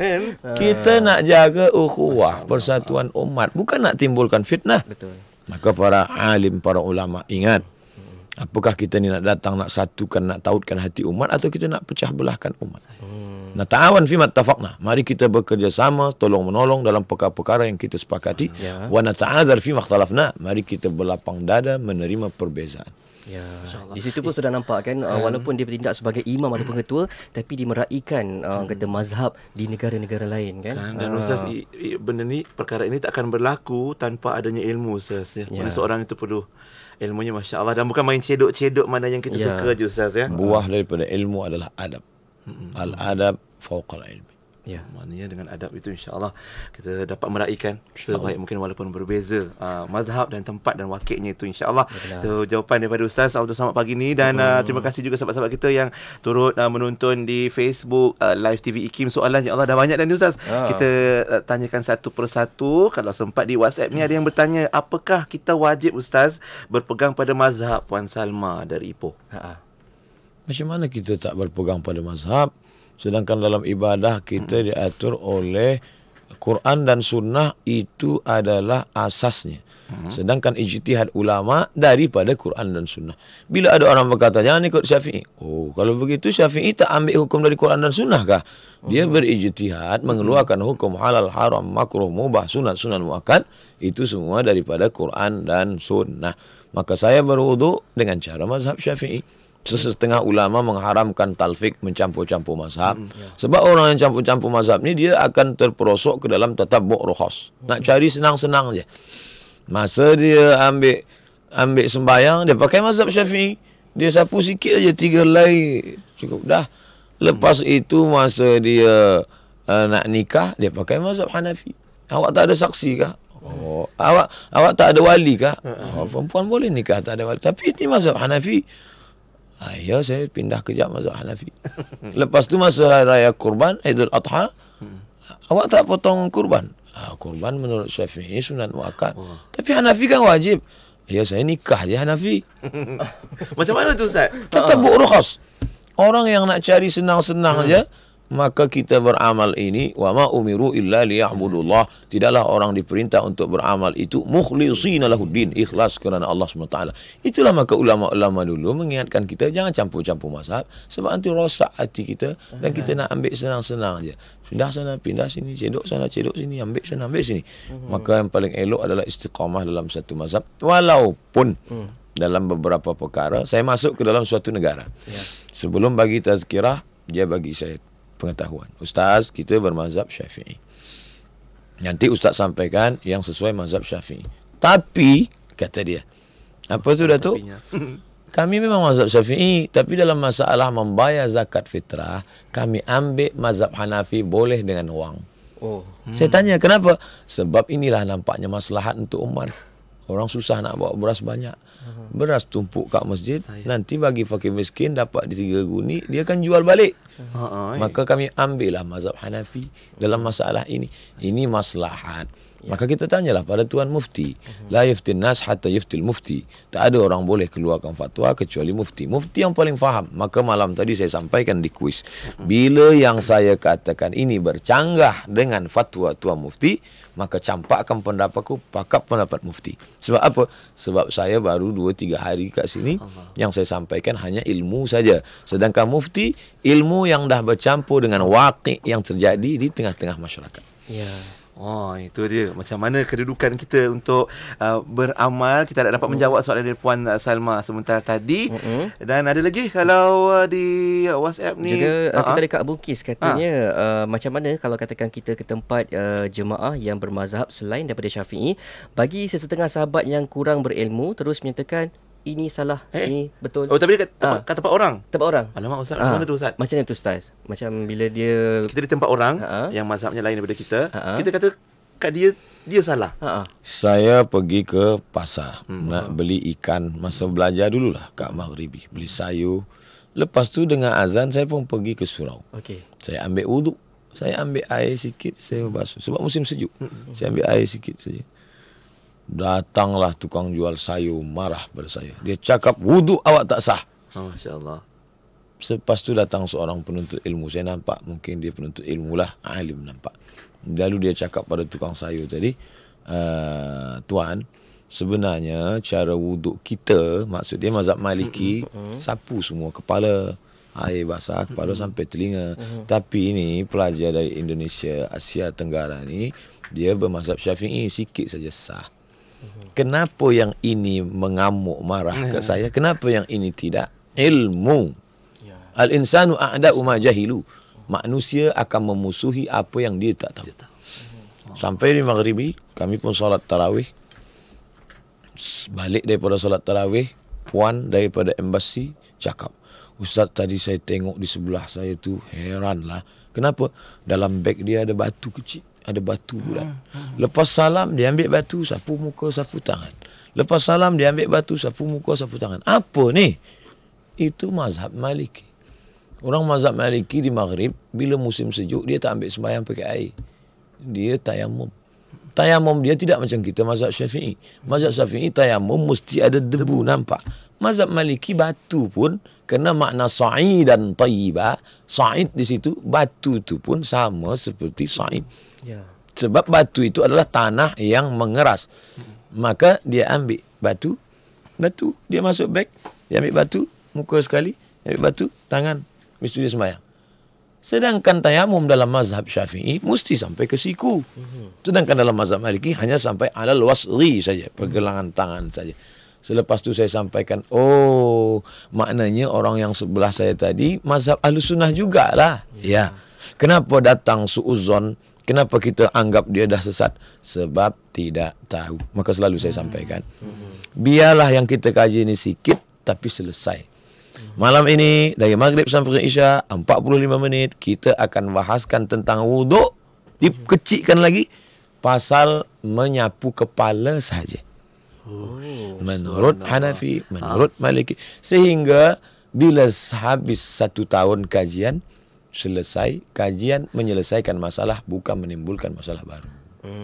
Kita nak jaga ukhuwah, persatuan umat, bukan nak timbulkan fitnah. Betul. Maka para alim, para ulama ingat, apakah kita ni nak datang nak satukan, nak tautkan hati umat, atau kita nak pecah belahkan umat? Nah, ta'awan fi mattafaqna. Mari kita bekerjasama, tolong menolong dalam perkara-perkara yang kita sepakati. Wa nata'adzar fi makhtalafna. Mari kita berlapang dada menerima perbezaan. Ya. Di situ pun sudah nampak kan, walaupun dia bertindak sebagai imam ataupun ketua, tapi dia meraihkan kata mazhab di negara-negara lain kan. Dan Ustaz, benda ni, perkara ini tak akan berlaku tanpa adanya ilmu, Ustaz. Mana seorang itu perlu ilmunya, Masya Allah. Dan bukan main cedok-cedok mana yang kita suka je, Ustaz. Buah daripada ilmu adalah adab. Al-adab fawqal ilmi. Ya, maknanya dengan adab itu insya-Allah kita dapat meraihkan sebaik mungkin walaupun berbeza mazhab dan tempat dan wakilnya itu insya-Allah. Itu jawapan daripada Ustaz Abdul Samad pagi ni. Dan terima kasih juga sahabat-sahabat kita yang turut menonton di Facebook Live TV IKIM. Soalan ya Allah dah banyak dan Ustaz. Kita tanyakan satu persatu. Kalau sempat di WhatsApp ni ada yang bertanya, apakah kita wajib Ustaz berpegang pada mazhab Puan Salma dari Ipoh? Macam mana kita tak berpegang pada mazhab? Sedangkan dalam ibadah kita diatur oleh Quran dan Sunnah, itu adalah asasnya. Sedangkan ijtihad ulama daripada Quran dan Sunnah. Bila ada orang berkata jangan ikut Syafi'i, oh kalau begitu Syafi'i tak ambil hukum dari Quran dan Sunnah kah? Dia berijtihad mengeluarkan hukum halal, haram, makruh, mubah, sunat, sunan muakkad, itu semua daripada Quran dan Sunnah. Maka saya berwudu dengan cara mazhab Syafi'i. Sesetengah ulama mengharamkan talfik, mencampur-campur mazhab. Sebab orang yang campur-campur mazhab ni, dia akan terperosok ke dalam tatabbu' rukhas. Nak cari senang-senang je. Masa dia ambil sembahyang, dia pakai mazhab Syafi'i. Dia sapu sikit aja 3 helai cukup dah. Lepas itu masa dia nak nikah, dia pakai mazhab Hanafi. Awak tak ada saksi kah? Oh, awak tak ada wali kah? Oh, perempuan boleh nikah tak ada wali. Tapi ini mazhab Hanafi. Ya, saya pindah kejap mazhab Hanafi. Lepas tu masa raya kurban, Aidul Adha, awak tak potong kurban. Kurban menurut Syafi'i sunat muakkad. Tapi Hanafi kan wajib. Ya, saya nikah je Hanafi. Macam mana tu Ustaz? Tatabbu' rukhas. Orang yang nak cari senang-senang je, maka kita beramal ini, wa ma umiru illa liya'budullah. Tidaklah orang diperintah untuk beramal itu mukhlishina lahuddin, ikhlas kerana Allah SWT. Itulah maka ulama-ulama dulu mengingatkan kita jangan campur-campur mazhab, sebab nanti rosak hati kita dan kita nak ambil senang-senang je. Pindah sana, pindah sini, cedok sana, cedok sini, ambil sana, ambil sini. Maka yang paling elok adalah istiqamah dalam satu mazhab. Walaupun dalam beberapa perkara saya masuk ke dalam suatu negara, sebelum bagi tazkirah, dia bagi saya pengetahuan. Ustaz, kita bermazhab Syafi'i. Nanti Ustaz sampaikan yang sesuai mazhab Syafi'i. Tapi, kata dia, apa tu Datuk? Kami memang mazhab Syafi'i, tapi dalam masalah membayar zakat fitrah, kami ambil mazhab Hanafi boleh dengan wang. Saya tanya, kenapa? Sebab inilah nampaknya maslahat untuk umat. Orang susah nak bawa beras banyak. Beras tumpuk kat masjid, nanti bagi fakir miskin dapat di 3 guni, dia akan jual balik. Maka kami ambillah mazhab Hanafi dalam masalah ini. Ini maslahat. Maka kita tanyalah pada Tuan Mufti. La yaftin nas hatta yaftil mufti. Tak ada orang boleh keluarkan fatwa kecuali mufti. Mufti yang paling faham. Maka malam tadi saya sampaikan di kuis. Bila yang saya katakan ini bercanggah dengan fatwa Tuan Mufti, maka campakkan pendapatku, pakat pendapat Mufti. Sebab apa? Sebab saya baru 2-3 hari kat sini. Yang saya sampaikan hanya ilmu saja. Sedangkan Mufti, ilmu yang dah bercampur dengan waqi' yang terjadi di tengah-tengah masyarakat. Ya. Oh, itu dia. Macam mana kedudukan kita untuk beramal. Kita tak dapat menjawab soalan dari Puan Salma sementara tadi. Dan ada lagi kalau di WhatsApp ni. Juga kita ada Kak Bukis katanya macam mana kalau katakan kita ke tempat jemaah yang bermazhab selain daripada Syafi'i, bagi sesetengah sahabat yang kurang berilmu terus menyatakan ini salah, ini betul. Oh, tapi kat tempat orang? Tempat orang. Alamak Ustaz, macam mana tu Ustaz? Macam mana tu Ustaz? Macam bila dia... Kita di tempat orang yang mazhabnya lain daripada kita, kita kata kat dia salah. Saya pergi ke pasar nak beli ikan. Masa belajar dululah kat Maghribi. Beli sayur. Lepas tu dengan azan saya pun pergi ke surau. Saya ambil wuduk. Saya ambil air sikit, saya basuh. Sebab musim sejuk. Saya ambil air sikit saja. Datanglah tukang jual sayur marah pada saya. Dia cakap wuduk awak tak sah. Masya-Allah. Selepas tu datang seorang penuntut ilmu. Saya nampak mungkin dia penuntut ilmu lah. Alim nampak. Lalu dia cakap pada tukang sayur tadi, tuan, sebenarnya cara wuduk kita, maksud dia mazhab Maliki, sapu semua kepala, air basah kepala sampai telinga. Tapi ini pelajar dari Indonesia, Asia Tenggara ni, dia bermazhab Syafi'i, sikit saja sah. Kenapa yang ini mengamuk marah ke saya? Kenapa yang ini tidak? Ilmu. Al-insanu a'da'u ma jahilu. Manusia akan memusuhi apa yang dia tak tahu. Sampai di Maghribi, kami pun solat tarawih. Balik daripada solat tarawih, puan daripada embassy cakap, Ustaz, tadi saya tengok di sebelah saya tu, heranlah. Kenapa? Dalam beg dia ada batu kecil. Ada batu pula. Lepas salam, dia ambil batu, sapu muka, sapu tangan. Lepas salam, dia ambil batu, sapu muka, sapu tangan. Apa ni? Itu mazhab Maliki. Orang mazhab Maliki di Maghrib, bila musim sejuk, dia tak ambil sembahyang pakai air. Dia tayamum. Tayamum dia tidak macam kita mazhab Syafi'i. Mazhab Syafi'i tayamum mesti ada debu, nampak. Mazhab Maliki batu pun kena makna sa'id dan tayyibah. Sa'id di situ, batu tu pun sama seperti sa'id. Sebab batu itu adalah tanah yang mengeras. Maka dia ambil batu, dia masuk beg, dia ambil batu, muka sekali, ambil batu, tangan, mesti dia sembahyang. Sedangkan tayamum dalam mazhab Syafi'i mesti sampai ke siku. Sedangkan dalam mazhab Maliki hanya sampai alal wasri saja, pergelangan tangan saja. Selepas tu saya sampaikan, oh, maknanya orang yang sebelah saya tadi mazhab Ahlussunnah jugalah. Ya. Kenapa datang suuzon? Kenapa kita anggap dia dah sesat? Sebab tidak tahu. Maka selalu saya sampaikan, biarlah yang kita kaji ini sikit tapi selesai. Malam ini dari Maghrib sampai Isya 45 minit kita akan bahaskan tentang wuduk. Dikecikkan lagi pasal menyapu kepala saja. Menurut Hanafi, menurut Maliki. Sehingga bila habis 1 tahun kajian, selesai kajian menyelesaikan masalah, bukan menimbulkan masalah baru.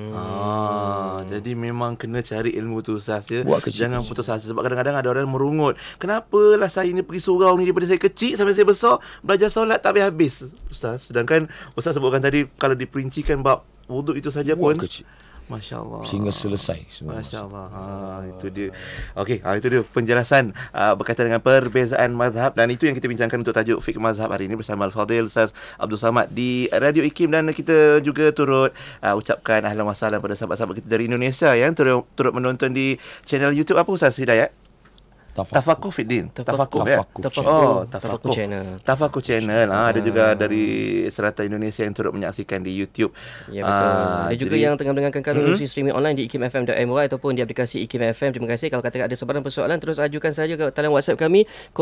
Jadi memang kena cari ilmu tu Ustaz ya. Jangan kecil. putus asa. Sebab kadang-kadang ada orang merungut, kenapalah saya ni pergi surau ni daripada saya kecil sampai saya besar, belajar solat tak habis-habis Ustaz. Sedangkan Ustaz sebutkan tadi, kalau diperincikan bab wuduk itu saja pun kecil. Masya Allah. Sehingga selesai semua. Masya Allah. Itu dia. Okey, itu dia penjelasan berkaitan dengan perbezaan mazhab, dan itu yang kita bincangkan untuk tajuk Fiqh Mazhab hari ini bersama Al-Fadhil Ustaz Abdul Samad di Radio IKIM. Dan kita juga turut ucapkan ahlan wa sahlan pada sahabat-sahabat kita dari Indonesia yang turut menonton di channel YouTube apa Ustaz Hidayat? Tafakuh Fiddin. Tafakuh ya. Tafakuh channel. Tafakuh channel. Ada juga dari serata Indonesia yang turut menyaksikan di YouTube. Ya betul. Ada juga yang tengah mendengarkan kami melalui streaming online di ikimfm.my ataupun di aplikasi IKIM FM. Terima kasih. Kalau katakan ada sebarang persoalan, terus ajukan saja ke talian WhatsApp kami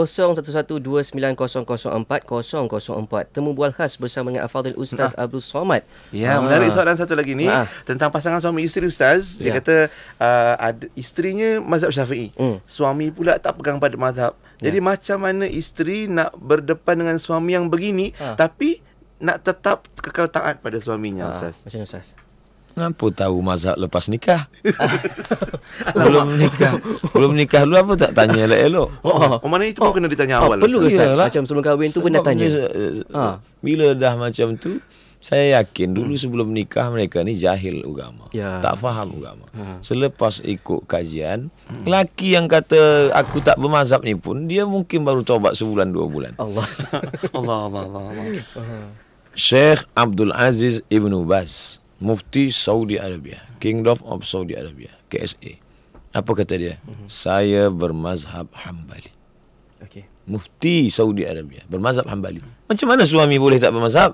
0112900404. Temu bual khas bersama dengan Al-Fadhil Ustaz Abdul Samad. Ya, menarik soalan satu lagi ni tentang pasangan suami isteri Ustaz. Dia kata ada isterinya mazhab Syafi'i. Suami pula tak pegang pada mazhab. Jadi macam mana isteri nak berdepan dengan suami yang begini tapi nak tetap kekal taat pada suaminya Ustaz? Macam mana Ustaz? Ngapa tahu mazhab lepas nikah? Belum nikah dulu apa tak tanya elok-elok. Mana itu pun kena ditanya awal. Perlu ke Ustaz? Macam sebelum kahwin tu pun dah tanya. Bila dah macam tu, saya yakin dulu sebelum nikah mereka ni jahil agama. Tak faham agama. Selepas ikut kajian, lelaki yang kata aku tak bermazhab ni pun dia mungkin baru taubat sebulan 2 bulan. Allah. Syekh Abdul Aziz Ibn Baz, Mufti Saudi Arabia, Kingdom of Saudi Arabia, KSA. Apa kata dia? Saya bermazhab Hambali. Mufti Saudi Arabia bermazhab Hambali. Macam mana suami boleh tak bermazhab?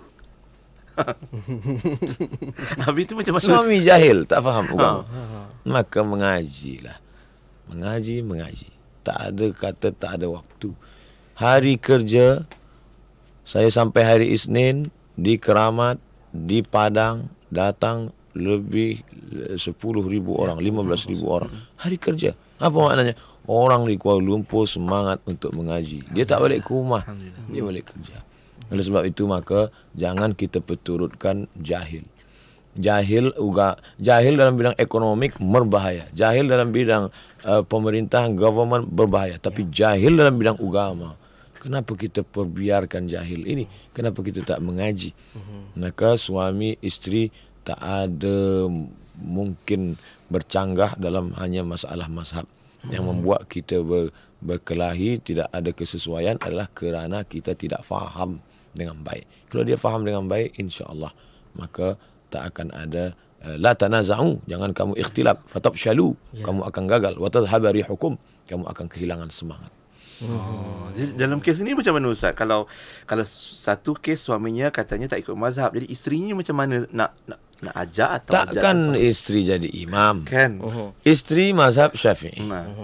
Habis itu macam mana? Suami jahil, tak faham agama. Maka mengajilah. Mengaji. Tak ada kata tak ada waktu. Hari kerja saya sampai hari Isnin di Keramat, di Padang, datang lebih 10,000 orang, 15,000 orang. Hari kerja. Apa maknanya? Orang di Kuala Lumpur semangat untuk mengaji. Dia tak balik ke rumah. Dia balik kerja. Oleh sebab itu maka jangan kita perturutkan jahil. Jahil dalam bidang ekonomi berbahaya. Jahil dalam bidang pemerintahan, government berbahaya. Tapi jahil dalam bidang agama. Kenapa kita perbiarkan jahil ini? Kenapa kita tak mengaji? Maka suami isteri tak ada mungkin bercanggah dalam hanya masalah mazhab. Yang membuat kita berkelahi, tidak ada kesesuaian adalah kerana kita tidak faham dengan baik. Kalau dia faham dengan baik, insya-Allah maka tak akan ada la tanaza'u, jangan kamu ikhtilaf, fatabshalu, kamu akan gagal, wa tadhhabu rihukum, kamu akan kehilangan semangat. Jadi dalam kes ini macam mana Ustaz? Kalau satu kes suaminya katanya tak ikut mazhab, jadi isterinya macam mana nak ajak atau takkan isteri jadi imam kan? Isteri mazhab Syafi'i.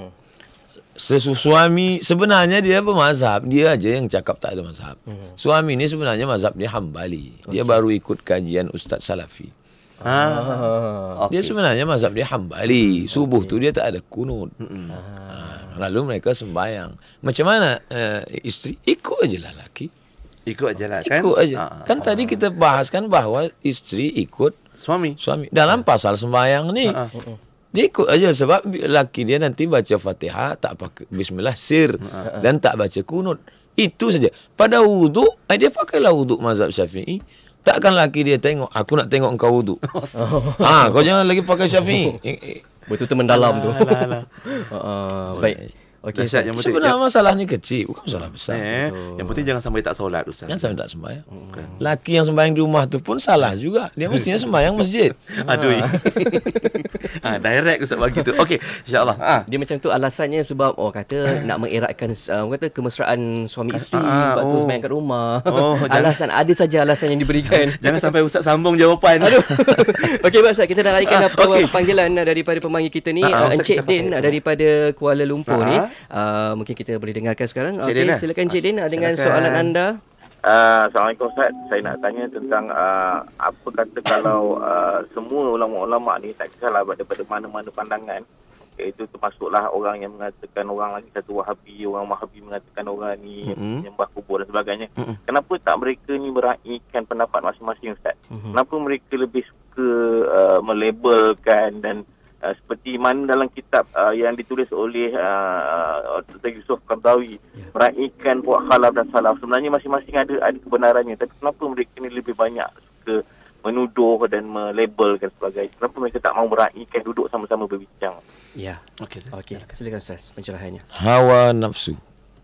Suami sebenarnya dia bermazhab, dia aja yang cakap tak ada mazhab. Suami ni sebenarnya mazhab dia Hambali. Dia baru ikut kajian Ustaz Salafi. Dia sebenarnya mazhab dia Hambali. Subuh tu dia tak ada kunut. Lalu mereka sembahyang. Macam mana isteri? Ikut aja lah lelaki. Ikut aja lah kan? Ikut aja. Kan tadi kita bahaskan bahawa isteri ikut suami. Dalam pasal sembahyang ni. Dia ikut aja sebab lelaki dia nanti baca Fatihah tak pakai bismillah sir dan tak baca kunut. Itu saja. Pada wuduk, dia pakailah wuduk mazhab Syafi'i. Takkan lelaki dia tengok, aku nak tengok engkau wuduk. Kau jangan lagi pakai Syafi'i. Betul-betul mendalam tu. Baik. Okey, sebenarnya masalah ni kecil, bukan masalah besar. Yang penting jangan sampai tak solat Ustaz. Jangan sampai tak sembahyang. Laki yang sembahyang di rumah tu pun salah juga. Dia mestinya sembahyang masjid. Aduh. Direct Ustaz bagi tu. Okey, insya-Allah. Dia macam tu alasannya sebab kata nak mengeratkan kata kemesraan suami isteri, sebab tu sembahyang kat rumah. Alasan ada saja alasan yang diberikan. Jangan sampai Ustaz sambung jawapan. Aduh. Okey Ustaz, kita nak naikkan panggilan daripada pemanggil kita ni, Encik Din daripada Kuala Lumpur ni. Mungkin kita boleh dengarkan sekarang. Okey, silakan Encik Din dengan soalan anda. Assalamualaikum Ustaz. Saya nak tanya tentang apa kata kalau semua ulama-ulama ni tak kisahlah daripada mana-mana pandangan, iaitu termasuklah orang yang mengatakan orang lagi satu Wahabi, orang Wahabi mengatakan orang ni menyembah kubur dan sebagainya. Kenapa tak mereka ni meraihkan pendapat masing-masing Ustaz? Kenapa mereka lebih suka melabelkan dan seperti mana dalam kitab yang ditulis oleh Dr. Yusuf Qardawi, meraihkan buat khalaf dan salaf. Sebenarnya masing-masing ada kebenarannya, tapi kenapa mereka ni lebih banyak suka menuduh dan melabelkan sebagainya? Kenapa mereka tak mahu meraihkan, duduk sama-sama berbincang? Ya. Okey. Silakan Ustaz pencerahannya. Hawa nafsu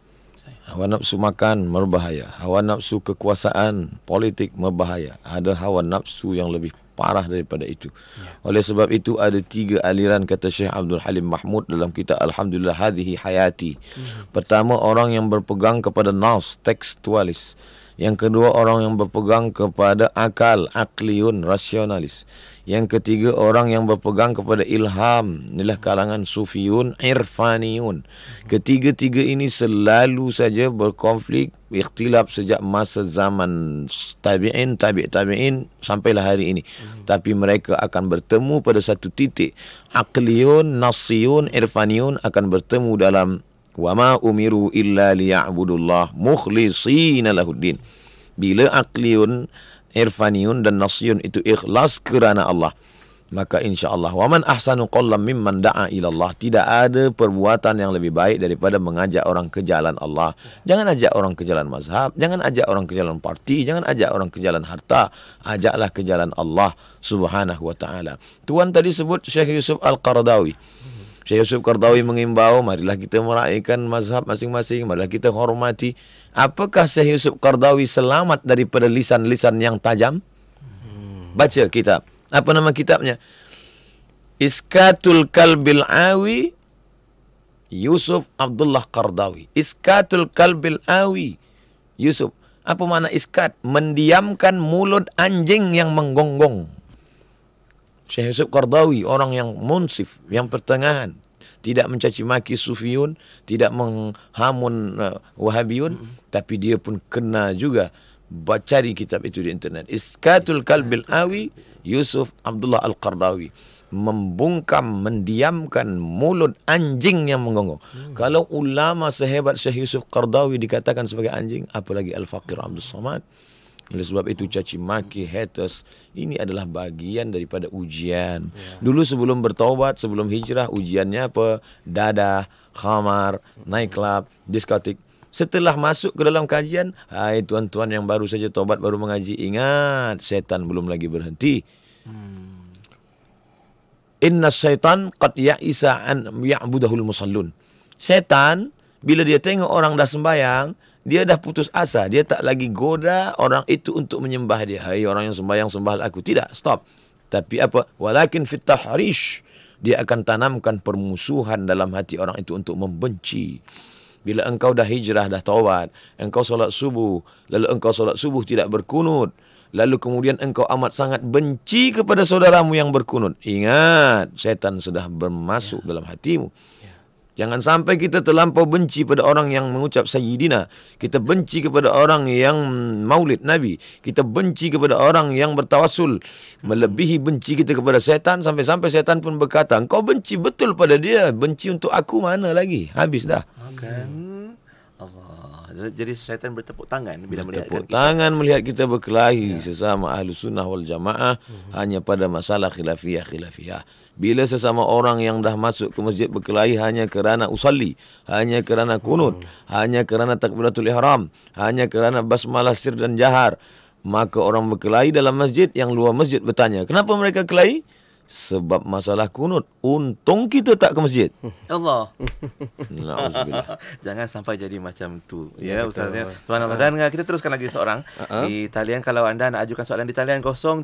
makan berbahaya. Hawa nafsu kekuasaan politik berbahaya. Ada hawa nafsu yang lebih parah daripada itu. Oleh sebab itu ada 3 aliran kata Syekh Abdul Halim Mahmud dalam kitab Alhamdulillah Hadhihi Hayati. Pertama, orang yang berpegang kepada nas, tekstualis. Yang kedua, orang yang berpegang kepada akal, akliyun, rasionalis. Yang ketiga, orang yang berpegang kepada ilham, inilah kalangan sufiyun, irfaniyun. Ketiga-tiga ini selalu saja berkonflik, ikhtilaf sejak masa zaman tabi'in, tabi'in sampailah hari ini. Tapi mereka akan bertemu pada satu titik. Aqliyun, nasiyun, irfaniyun akan bertemu dalam wama umiru illa liya'budullah mukhlishina lahuddin. Bila aqliyun irfaniyun dan nasiyun itu ikhlas kerana Allah, maka insya-Allah wa man ahsanu qawlan mimman da'a ila Allah, tidak ada perbuatan yang lebih baik daripada mengajak orang ke jalan Allah. Jangan ajak orang ke jalan mazhab, jangan ajak orang ke jalan parti, jangan ajak orang ke jalan harta, ajaklah ke jalan Allah Subhanahu wa taala. Tuan tadi sebut Syekh Yusuf Al-Qaradawi. Syekh Yusuf Qaradawi mengimbau, marilah kita meraihkan mazhab masing-masing, marilah kita hormati. Apakah Syekh Yusuf Qaradawi selamat daripada lisan-lisan yang tajam? Baca kitab. Apa nama kitabnya? Iskatul Kalbil Awi, Yusuf Abdullah Qaradawi. Iskatul Kalbil Awi, Yusuf. Apa makna iskat? Mendiamkan mulut anjing yang menggonggong. Syekh Yusuf Qaradawi orang yang munsif, yang pertengahan, tidak mencaci maki Sufiyun, tidak menghamun Wahabiyun, tapi dia pun kena juga cari kitab itu di internet. Iskatul Kalbil Awi, Yusuf Abdullah Al-Qaradawi. Membungkam, mendiamkan mulut anjing yang menggonggong. Kalau ulama sehebat Syekh Yusuf Qaradawi dikatakan sebagai anjing, apalagi Al-Faqir Abdul Samad. Oleh sebab itu caci maki, haters, ini adalah bagian daripada ujian. Dulu sebelum bertaubat, sebelum hijrah, ujiannya apa? Dadah, khamar, nightclub, diskotik. Setelah masuk ke dalam kajian, hai tuan-tuan yang baru saja taubat, baru mengaji, ingat, setan belum lagi berhenti. Inna syaitan qad ya'isa an ya'budahul musallun. Setan bila dia tengok orang dah sembahyang, dia dah putus asa, dia tak lagi goda orang itu untuk menyembah dia. Hai orang yang sembahyang, sembahlah aku. Tidak, stop. Tapi apa? Walakin fit tahrish, dia akan tanamkan permusuhan dalam hati orang itu untuk membenci. Bila engkau dah hijrah, dah taubat, engkau solat subuh, lalu engkau solat subuh tidak berkunut, lalu kemudian engkau amat sangat benci kepada saudaramu yang berkunut, ingat, setan sudah bermasuk dalam hatimu. Jangan sampai kita terlampau benci pada orang yang mengucap Sayyidina. Kita benci kepada orang yang maulid Nabi. Kita benci kepada orang yang bertawassul. Melebihi benci kita kepada setan, sampai-sampai setan pun berkata, engkau benci betul pada dia, benci untuk aku mana lagi? Habis dah. Allah. Jadi syaitan bertepuk tangan bila bertepuk tangan melihat kita berkelahi sesama ahlu sunnah wal jamaah hanya pada masalah khilafiyah. Bila sesama orang yang dah masuk ke masjid berkelahi hanya kerana usalli, hanya kerana kunut, hanya kerana takbiratul ihram, hanya kerana basmalah sir dan jahar, maka orang berkelahi dalam masjid, yang luar masjid bertanya, kenapa mereka kelahi? Sebab masalah kunut. Untung kita tak ke masjid. Allah. Nauzubillah. Jangan sampai jadi macam tu. Ya, Ustaz. Subhanallah. Dan kita teruskan lagi seorang di talian. Kalau anda nak ajukan soalan di talian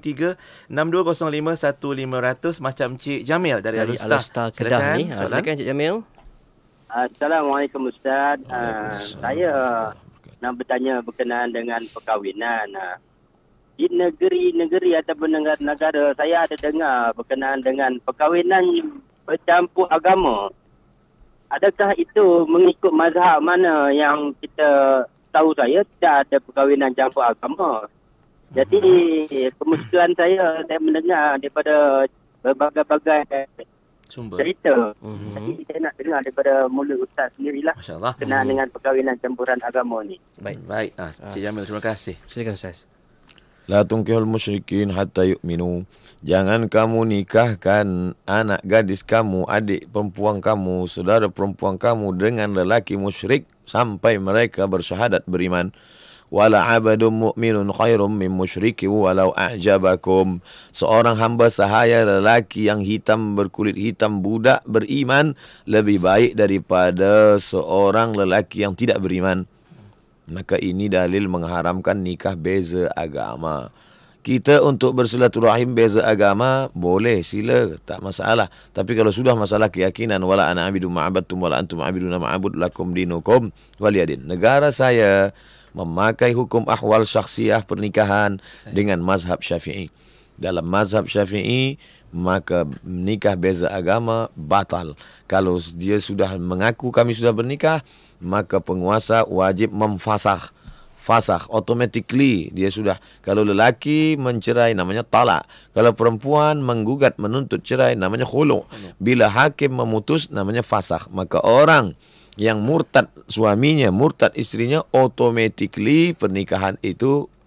0362051500 macam Cik Jamil dari Al-Ustaz Kedah ni. Silakan Cik Jamil. Assalamualaikum Ustaz. Saya nak bertanya berkenaan dengan perkahwinan. Di negeri-negeri ataupun negara saya ada dengar berkenaan dengan perkahwinan bercampur agama. Adakah itu mengikut mazhab mana yang kita tahu? Saya tidak ada perkahwinan campur agama. Jadi kemusyrikan saya mendengar daripada berbagai-bagai sumber cerita. Jadi saya nak dengar daripada mulut Ustaz sendirilah berkenaan dengan perkahwinan campuran agama ni. Baik. Cik Jamil, terima kasih. Silakan Ustaz. La tunkihul musyrikin hatta yu'minu. Jangan kamu nikahkan anak gadis kamu, adik perempuan kamu, saudara perempuan kamu dengan lelaki musyrik sampai mereka bersyahadat beriman. Wala abadun mu'minun khairum min musyriki walau a'jabakum. Seorang hamba sahaya lelaki yang hitam berkulit hitam, budak beriman, lebih baik daripada seorang lelaki yang tidak beriman. Maka ini dalil mengharamkan nikah beza agama. Kita untuk bersilaturahim beza agama boleh, sila, tak masalah. Tapi kalau sudah masalah keyakinan, wala ana abidu ma'abadtum wala antum abiduna ma'abud lakum dinukum waliyadin. Negara saya memakai hukum ahwal syakhsiyah pernikahan dengan mazhab Syafi'i. Dalam mazhab Syafi'i, maka nikah beza agama batal. Kalau dia sudah mengaku kami sudah bernikah, maka penguasa wajib memfasakh. Fasakh, automatically dia sudah. Kalau lelaki mencerai namanya talak. Kalau perempuan menggugat menuntut cerai namanya khulu'. Bila hakim memutus namanya fasakh. Maka orang yang murtad suaminya, murtad istrinya, automatically pernikahan itu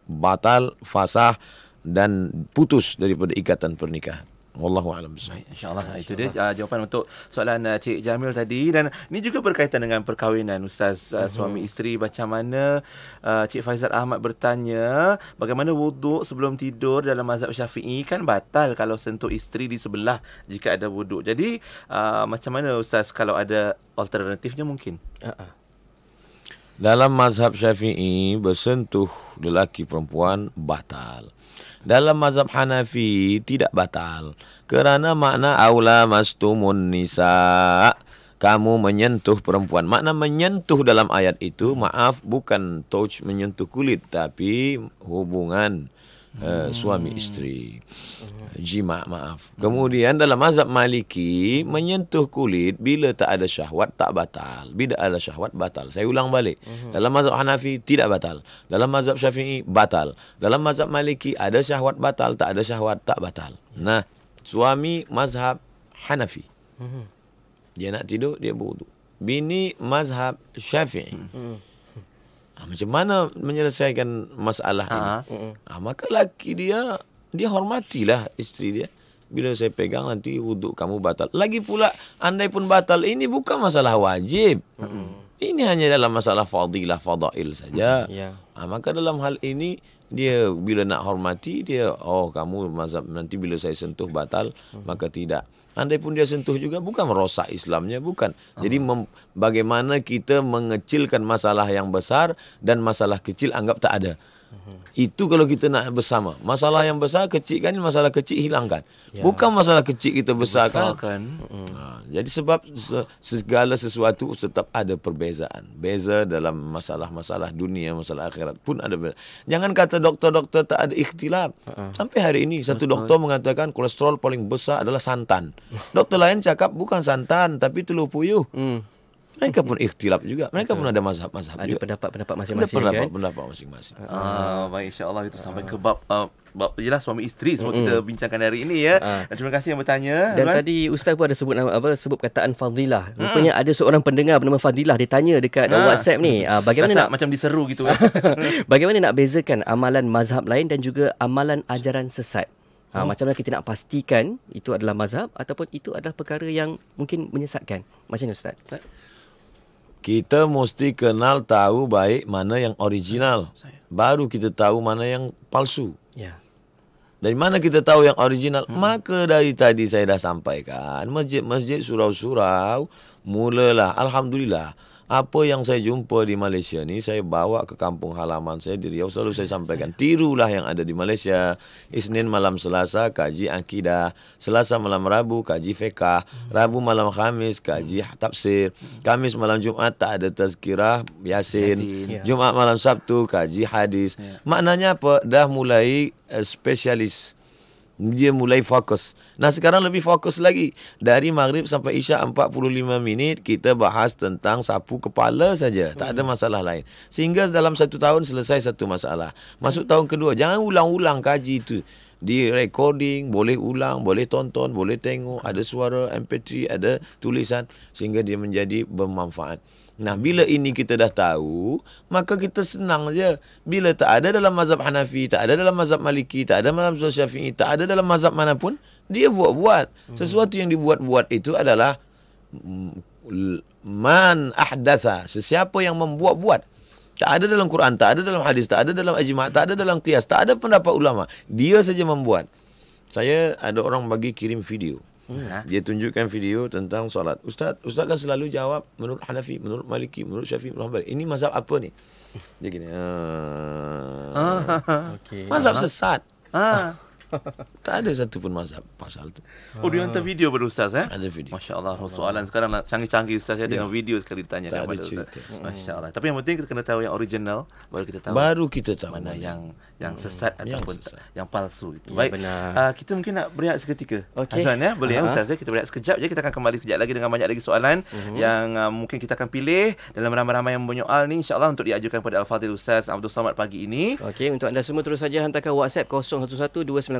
batal, fasah dan putus daripada ikatan pernikahan. Wallahu a'lam bishawab. InsyaAllah itu dia jawapan untuk soalan Cik Jamil tadi. Dan ini juga berkaitan dengan perkahwinan Ustaz, suami isteri. Macam mana Cik Faizal Ahmad bertanya, bagaimana wuduk sebelum tidur dalam mazhab Syafi'i? Kan batal kalau sentuh isteri di sebelah jika ada wuduk. Jadi macam mana Ustaz kalau ada alternatifnya mungkin? Dalam mazhab Syafi'i, bersentuh lelaki perempuan batal. Dalam mazhab Hanafi tidak batal. Kerana makna aula mastumun nisa, kamu menyentuh perempuan. Makna menyentuh dalam ayat itu, maaf, bukan touch menyentuh kulit, tapi hubungan suami isteri. Jima, maaf. Kemudian dalam mazhab Maliki, menyentuh kulit bila tak ada syahwat tak batal. Bila ada syahwat batal. Saya ulang balik. Dalam mazhab Hanafi tidak batal. Dalam mazhab Syafi'i batal. Dalam mazhab Maliki ada syahwat batal, tak ada syahwat tak batal. Nah, suami mazhab Hanafi, dia nak tidur, dia berwuduk. Bini mazhab Syafi'i, macam mana menyelesaikan masalah ini? Maka laki dia hormatilah isteri dia. Bila saya pegang nanti wuduk kamu batal. Lagi pula andai pun batal, ini bukan masalah wajib. Ini hanya dalam masalah fadilah, fadail saja. Maka dalam hal ini dia bila nak hormati dia, oh kamu mazhab nanti bila saya sentuh batal, maka tidak. Andai pun dia sentuh juga bukan merosak Islamnya, bukan. Jadi bagaimana kita mengecilkan masalah yang besar dan masalah kecil anggap tak ada. Itu kalau kita nak bersama. Masalah yang besar kecilkan, masalah kecil hilangkan. Bukan masalah kecil kita besarkan. Jadi sebab segala sesuatu tetap ada perbezaan. Beza dalam masalah-masalah dunia, masalah akhirat pun ada beza. Jangan kata doktor-doktor tak ada ikhtilaf. Sampai hari ini satu doktor mengatakan kolesterol paling besar adalah santan. Doktor lain cakap bukan santan tapi telur puyuh. Mereka pun ikhtilaf juga. Mereka pun ada mazhab-mazhab ada juga. pendapat-pendapat masing-masing kan? Pendapat masing-masing. Baik, insya-Allah itu sampai ke bab jelas suami isteri semua kita bincangkan hari ini ya. Dan terima kasih yang bertanya. Dan tadi ustaz pun ada sebut sebut perkataan fadilah. Rupanya ada seorang pendengar bernama Fadilah, dia tanya dekat WhatsApp ni, bagaimana nak macam diseru gitu. Bagaimana nak bezakan amalan mazhab lain dan juga amalan ajaran sesat? Macam mana kita nak pastikan itu adalah mazhab ataupun itu adalah perkara yang mungkin menyesatkan? Macam mana ustaz? Kita mesti kenal tahu baik mana yang original. Baru kita tahu mana yang palsu. Dari mana kita tahu yang original? Maka dari tadi saya dah sampaikan, masjid-masjid, surau-surau, mulalah, alhamdulillah. Apa yang saya jumpa di Malaysia ni, saya bawa ke kampung halaman saya di Riau. Selalu saya sampaikan, tirulah yang ada di Malaysia. Isnin malam Selasa, kaji akidah. Selasa malam Rabu, kaji fiqah. Rabu malam Khamis, kaji tafsir. Khamis malam Jumaat, tak ada tazkirah, Yasin. Jumaat malam Sabtu, kaji hadis. Maknanya apa? Dah mulai spesialis. Dia mulai fokus. Nah sekarang lebih fokus lagi. Dari maghrib sampai isya 45 minit kita bahas tentang sapu kepala saja. Tak ada masalah lain. Sehingga dalam 1 tahun selesai satu masalah. Masuk tahun kedua, jangan ulang-ulang kaji itu. Di recording, boleh ulang, boleh tonton, boleh tengok. Ada suara MP3, ada tulisan. Sehingga dia menjadi bermanfaat. Nah, bila ini kita dah tahu, maka kita senang je. Bila tak ada dalam mazhab Hanafi, tak ada dalam mazhab Maliki, tak ada dalam mazhab Syafi'i, tak ada dalam mazhab manapun, dia buat-buat. Sesuatu yang dibuat-buat itu adalah man ahdatha, sesiapa yang membuat-buat. Tak ada dalam Quran, tak ada dalam hadis, tak ada dalam ijma', tak ada dalam qiyas, tak ada pendapat ulama. Dia saja membuat. Saya ada orang bagi kirim video. Dia tunjukkan video tentang solat. Ustaz kan selalu jawab menurut Hanafi, menurut Maliki, menurut Syafi'i, menurut Hanbali. Ini mazhab apa ni? Dia gini. Mazhab sesat. Tak ada satu pun mazhab pasal tu. Oh, dia hantar video pada Ustaz Ada video. Masya-Allah, soalan sekarang canggih-canggih Ustaz dengan video sekali ditanyakan pada Ustaz. Masya-Allah. Tapi yang penting kita kena tahu yang original, baru kita tahu mana yang sesat ataupun yang palsu itu. Baik. Kita mungkin nak berehat seketika. Azan ya, boleh Ustaz kita berehat sekejap je. Kita akan kembali sekejap lagi dengan banyak lagi soalan yang mungkin kita akan pilih dalam ramai-ramai yang menyoal ni insya-Allah untuk diajukan pada Al-Fadhil Ustaz Abdul Samad pagi ini. Okey, untuk anda semua terus saja hantarkan WhatsApp 011 290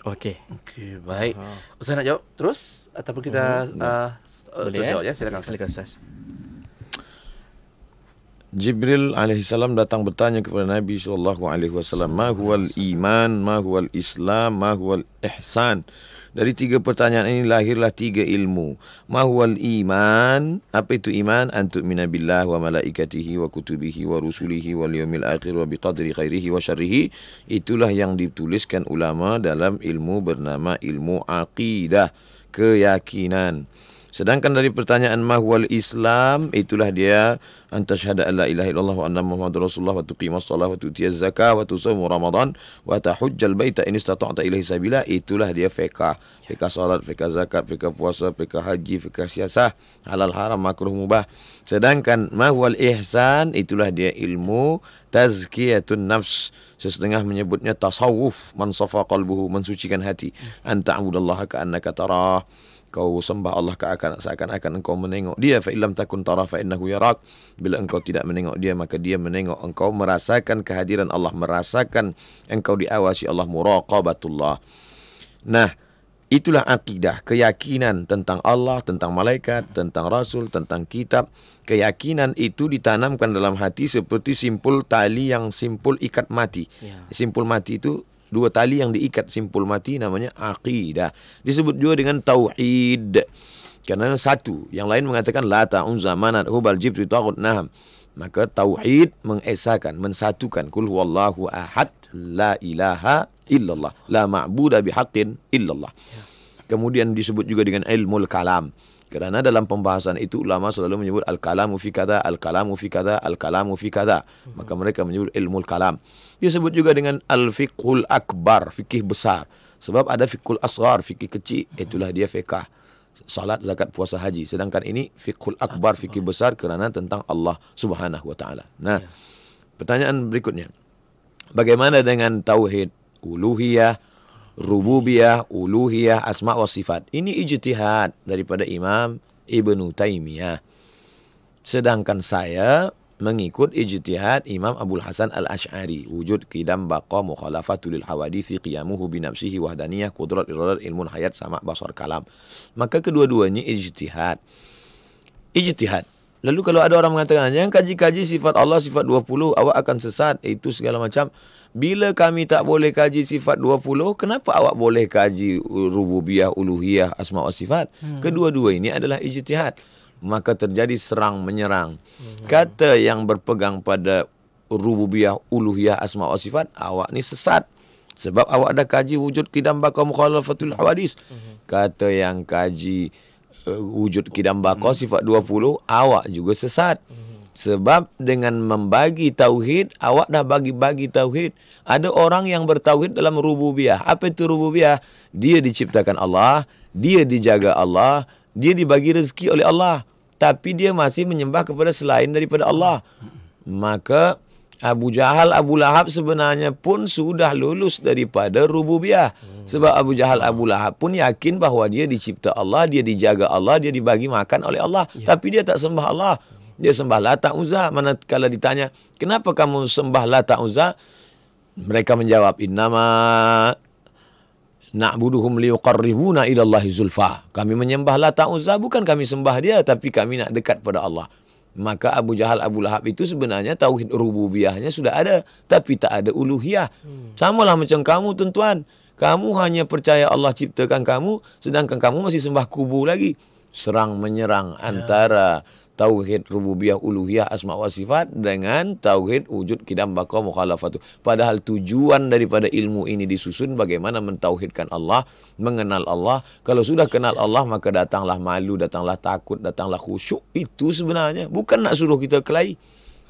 Okey. Okey, baik. Ustaz nak jawab terus ataupun kita boleh jawab ya? Silakan Ustaz. Jibril alaihissalam datang bertanya kepada Nabi SAW, ma huwal iman, ma huwal islam, ma huwal ihsan. Dari 3 pertanyaan ini lahirlah 3 ilmu. Ma huwal iman, apa itu iman? Antu'mina billah wa malaikatihi wa kutubihi wa rusulihi wal yawmil akhir wa biqadri khairihi wa syarrihi. Itulah yang dituliskan ulama dalam ilmu bernama ilmu aqidah, keyakinan. Sedangkan dari pertanyaan mahwal Islam, itulah dia anta syahada an la ilaha illallah wa anna muhammadar rasulullah wa tuqimas shalah wa tu'tiyaz zakah wa tusamu ramadan wa tahujjal baita in istata'ta ilaihi sabila. Itulah dia fiqh. Fiqh salat, fiqh zakat, fiqh puasa, fiqh haji, fiqh siasah, halal haram, makruh mubah. Sedangkan mahwal ihsan, itulah dia ilmu tazkiyatun nafs. Sesetengah menyebutnya tasawuf, man safa qalbuhu, mensucikan hati. Anta abudallaha ka'annaka tarah. Kau sembah Allah seakan-akan engkau menengok dia. Fa illam takun tara fa innahu yarak. Bila engkau tidak menengok dia, maka dia menengok engkau. Merasakan kehadiran Allah, merasakan engkau diawasi Allah, muraqabatullah. Nah, itulah akidah, keyakinan tentang Allah, tentang malaikat, tentang rasul, tentang kitab. Keyakinan itu ditanamkan dalam hati seperti simpul tali yang simpul ikat mati. Simpul mati itu 2 tali yang diikat simpul mati, namanya aqidah. Disebut juga dengan tauhid. Karena satu, yang lain mengatakan la ta'unza manat hubal jibri taghut naham. Maka tauhid mengesakan, mensatukan kul huwallahu ahad, la ilaha illallah, la ma'budu bihaqqin illallah. Kemudian disebut juga dengan ilmul kalam. Kerana dalam pembahasan itu ulama selalu menyebut al-kalamu fi kadza, al-kalamu fi kadza, al-kalamu fi kadza. Maka mereka menyebut ilmul kalam. Dia sebut juga dengan al-fiqhul akbar, fikih besar. Sebab ada fiqhul asghar, fikih kecil. Itulah dia fiqh. Salat, zakat, puasa, haji. Sedangkan ini fiqhul akbar, fikih besar kerana tentang Allah Subhanahu wa taala. Nah, pertanyaan berikutnya. Bagaimana dengan tauhid uluhiyah, rububiyah, uluhiyah, asma wa sifat? Ini ijtihad daripada Imam Ibnu Taimiyah. Sedangkan saya mengikut ijtihad Imam Abul Hasan Al-Asy'ari. Wujud, qidam, baqa, mukhalafatul lil hawadisi, qiyamuhu bi nafsihi, wahdaniyah, qudrat, iradat, ilmun hayat, sama, basar, kalam. Maka kedua-duanya ijtihad. Ijtihad. Lalu kalau ada orang mengatakan, yang kaji-kaji sifat Allah, sifat 20, awak akan sesat. Itu segala macam. Bila kami tak boleh kaji sifat 20, kenapa awak boleh kaji rububiyah, uluhiyah, asma wa sifat? Kedua-dua ini adalah ijtihad. Maka terjadi serang menyerang. Kata yang berpegang pada rububiyah, uluhiyah, asma wa sifat, awak ni sesat. Sebab awak ada kaji wujud, qidam, baqa, mukhalafatul hawadis. Kata yang kaji wujud, qidam, baqa, sifat 20, awak juga sesat. Sebab dengan membagi tauhid, awak dah bagi-bagi tauhid. Ada orang yang bertauhid dalam rububiyah. Apa itu rububiyah? Dia diciptakan Allah, dia dijaga Allah, dia dibagi rezeki oleh Allah. Tapi dia masih menyembah kepada selain daripada Allah. Maka Abu Jahal, Abu Lahab sebenarnya pun sudah lulus daripada rububiyah. Sebab Abu Jahal, Abu Lahab pun yakin bahawa dia dicipta Allah, dia dijaga Allah, dia dibagi makan oleh Allah. Tapi dia tak sembah Allah. Dia sembah Lata Uzza. Manakala ditanya, kenapa kamu sembah Lata Uzza? Mereka menjawab, innama na'buduhum liqarribuna ila Allahi zulfa. Kami menyembah Lata Uzza, bukan kami sembah dia, tapi kami nak dekat pada Allah. Maka Abu Jahal, Abu Lahab itu sebenarnya tauhid rububiyahnya sudah ada, tapi tak ada uluhiyah. Samalah macam kamu, tuan-tuan. Kamu hanya percaya Allah ciptakan kamu, sedangkan kamu masih sembah kubur lagi. Serang menyerang antara tauhid rububiyah, uluhiyah, asma wa sifat dengan tauhid wujud, qidam, baqa, mukhalafatu. Padahal tujuan daripada ilmu ini disusun bagaimana mentauhidkan Allah, mengenal Allah. Kalau sudah kenal Allah, maka datanglah malu, datanglah takut, datanglah khusyuk. Itu sebenarnya bukan nak suruh kita kelahi.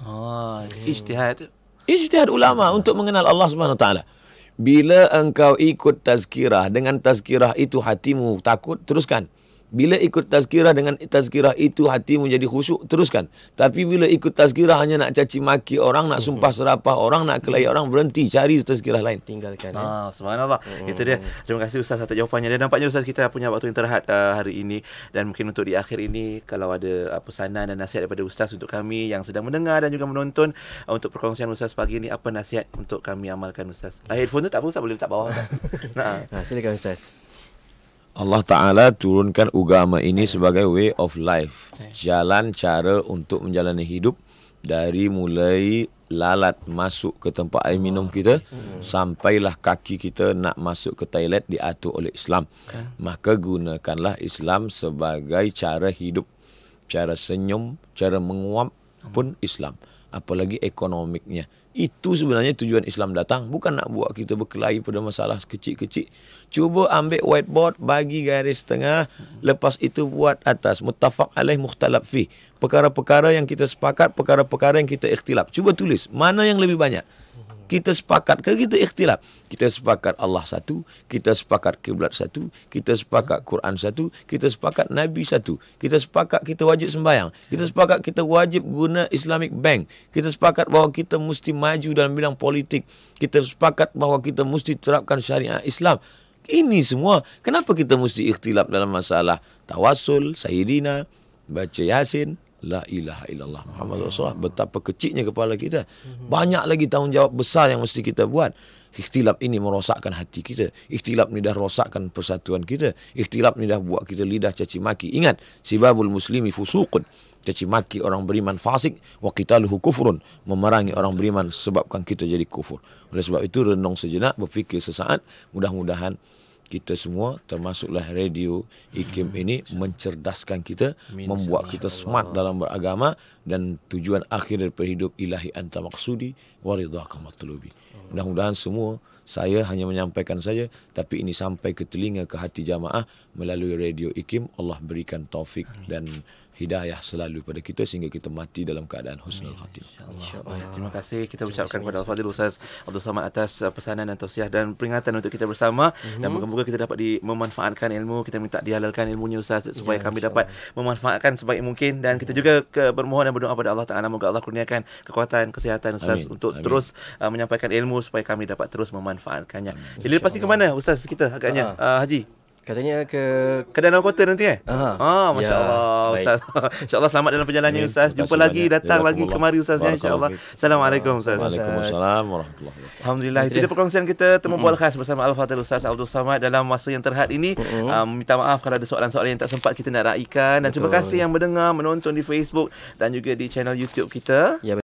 Ijtihad. Ijtihad ulama untuk mengenal Allah Subhanahu wa taala. Bila engkau ikut tazkirah, dengan tazkirah itu hatimu takut, teruskan. Bila ikut tazkirah, dengan tazkirah itu hati menjadi khusyuk, teruskan. Tapi bila ikut tazkirah hanya nak caci maki orang, nak sumpah serapah orang, nak kelahi orang, berhenti, cari tazkirah lain. Tinggalkan. Subhanallah. Itu dia. Terima kasih Ustaz atas jawapannya. Dan nampaknya Ustaz kita punya waktu yang terhad hari ini, dan mungkin untuk di akhir ini kalau ada pesanan dan nasihat daripada Ustaz untuk kami yang sedang mendengar dan juga menonton, untuk perkongsian Ustaz pagi ini, apa nasihat untuk kami amalkan Ustaz? Headphone tu tak apa Ustaz, boleh letak bawah Ustaz. Silakan Ustaz. Allah Ta'ala turunkan agama ini sebagai way of life. Jalan cara untuk menjalani hidup, dari mulai lalat masuk ke tempat air minum kita, sampailah kaki kita nak masuk ke toilet diatur oleh Islam. Maka gunakanlah Islam sebagai cara hidup. Cara senyum, cara menguap pun Islam. Apalagi ekonomiknya. Itu sebenarnya tujuan Islam datang. Bukan nak buat kita berkelahi pada masalah kecil-kecil. Cuba ambil whiteboard, bagi garis tengah. Lepas itu buat atas. Muttafaq alaih mukhtalaf fi. Perkara-perkara yang kita sepakat, perkara-perkara yang kita ikhtilaf. Cuba tulis. Mana yang lebih banyak? Kita sepakat ke kita ikhtilaf? Kita sepakat Allah satu, kita sepakat kiblat satu, kita sepakat Quran satu, kita sepakat Nabi satu, kita sepakat kita wajib sembahyang, kita sepakat kita wajib guna Islamic Bank, kita sepakat bahawa kita mesti maju dalam bidang politik, kita sepakat bahawa kita mesti terapkan syariat Islam. Ini semua. Kenapa kita mesti ikhtilaf dalam masalah tawasul, sayyidina, baca Yasin, la ilaha illallah Muhammad Rasulullah? Betapa kecilnya kepala kita. Banyak lagi tanggungjawab besar yang mesti kita buat. Ikhtilaf ini merosakkan hati kita. Ikhtilaf ni dah rosakkan persatuan kita. Ikhtilaf ni dah buat kita lidah caci maki. Ingat, sibabul muslimi fusuqun. Caci maki orang beriman fasik, wa qitaluhu kufrun. Memerangi orang beriman sebabkan kita jadi kufur. Oleh sebab itu renung sejenak, berfikir sesaat. Mudah-mudahan kita semua, termasuklah radio IKIM ini, mencerdaskan kita, membuat kita smart dalam beragama, dan tujuan akhir daripada hidup, ilahi anta maksudi wa ridhaka matlubi. Mudah-mudahan semua, saya hanya menyampaikan saja, tapi ini sampai ke telinga, ke hati jamaah melalui radio IKIM. Allah berikan taufik dan hidayah selalu pada kita sehingga kita mati dalam keadaan husnul khatimah. Terima kasih kita ucapkan kepada Al-Fadhil Ustaz Abdul Samad atas pesanan dan tausiah dan peringatan untuk kita bersama, dan moga-moga kita dapat memanfaatkan ilmu. Kita minta dihalalkan ilmunya Ustaz supaya kami dapat memanfaatkan sebaik mungkin, dan kita juga bermohon dan berdoa pada Allah Ta'ala, moga Allah kurniakan kekuatan, kesihatan Ustaz untuk terus menyampaikan ilmu supaya kami dapat terus memanfaatkannya. Jadi lepas ni ke mana Ustaz kita agaknya Haji? Katanya ke Danau Kota nanti Masya Allah Ustaz. InsyaAllah selamat dalam perjalanannya Ustaz. Jumpa lagi, datang lagi kemari Ustaz ya, InsyaAllah. Assalamualaikum Ustaz. Waalaikumsalam warahmatullahi wabarakatuh. Alhamdulillah, itu dia perkongsian kita temu bual khas bersama Al-Fadhil Ustaz Abdul Samad dalam masa yang terhad ini. Minta maaf kalau ada soalan-soalan yang tak sempat kita nak raikan, dan terima kasih yang mendengar, menonton di Facebook dan juga di channel YouTube kita.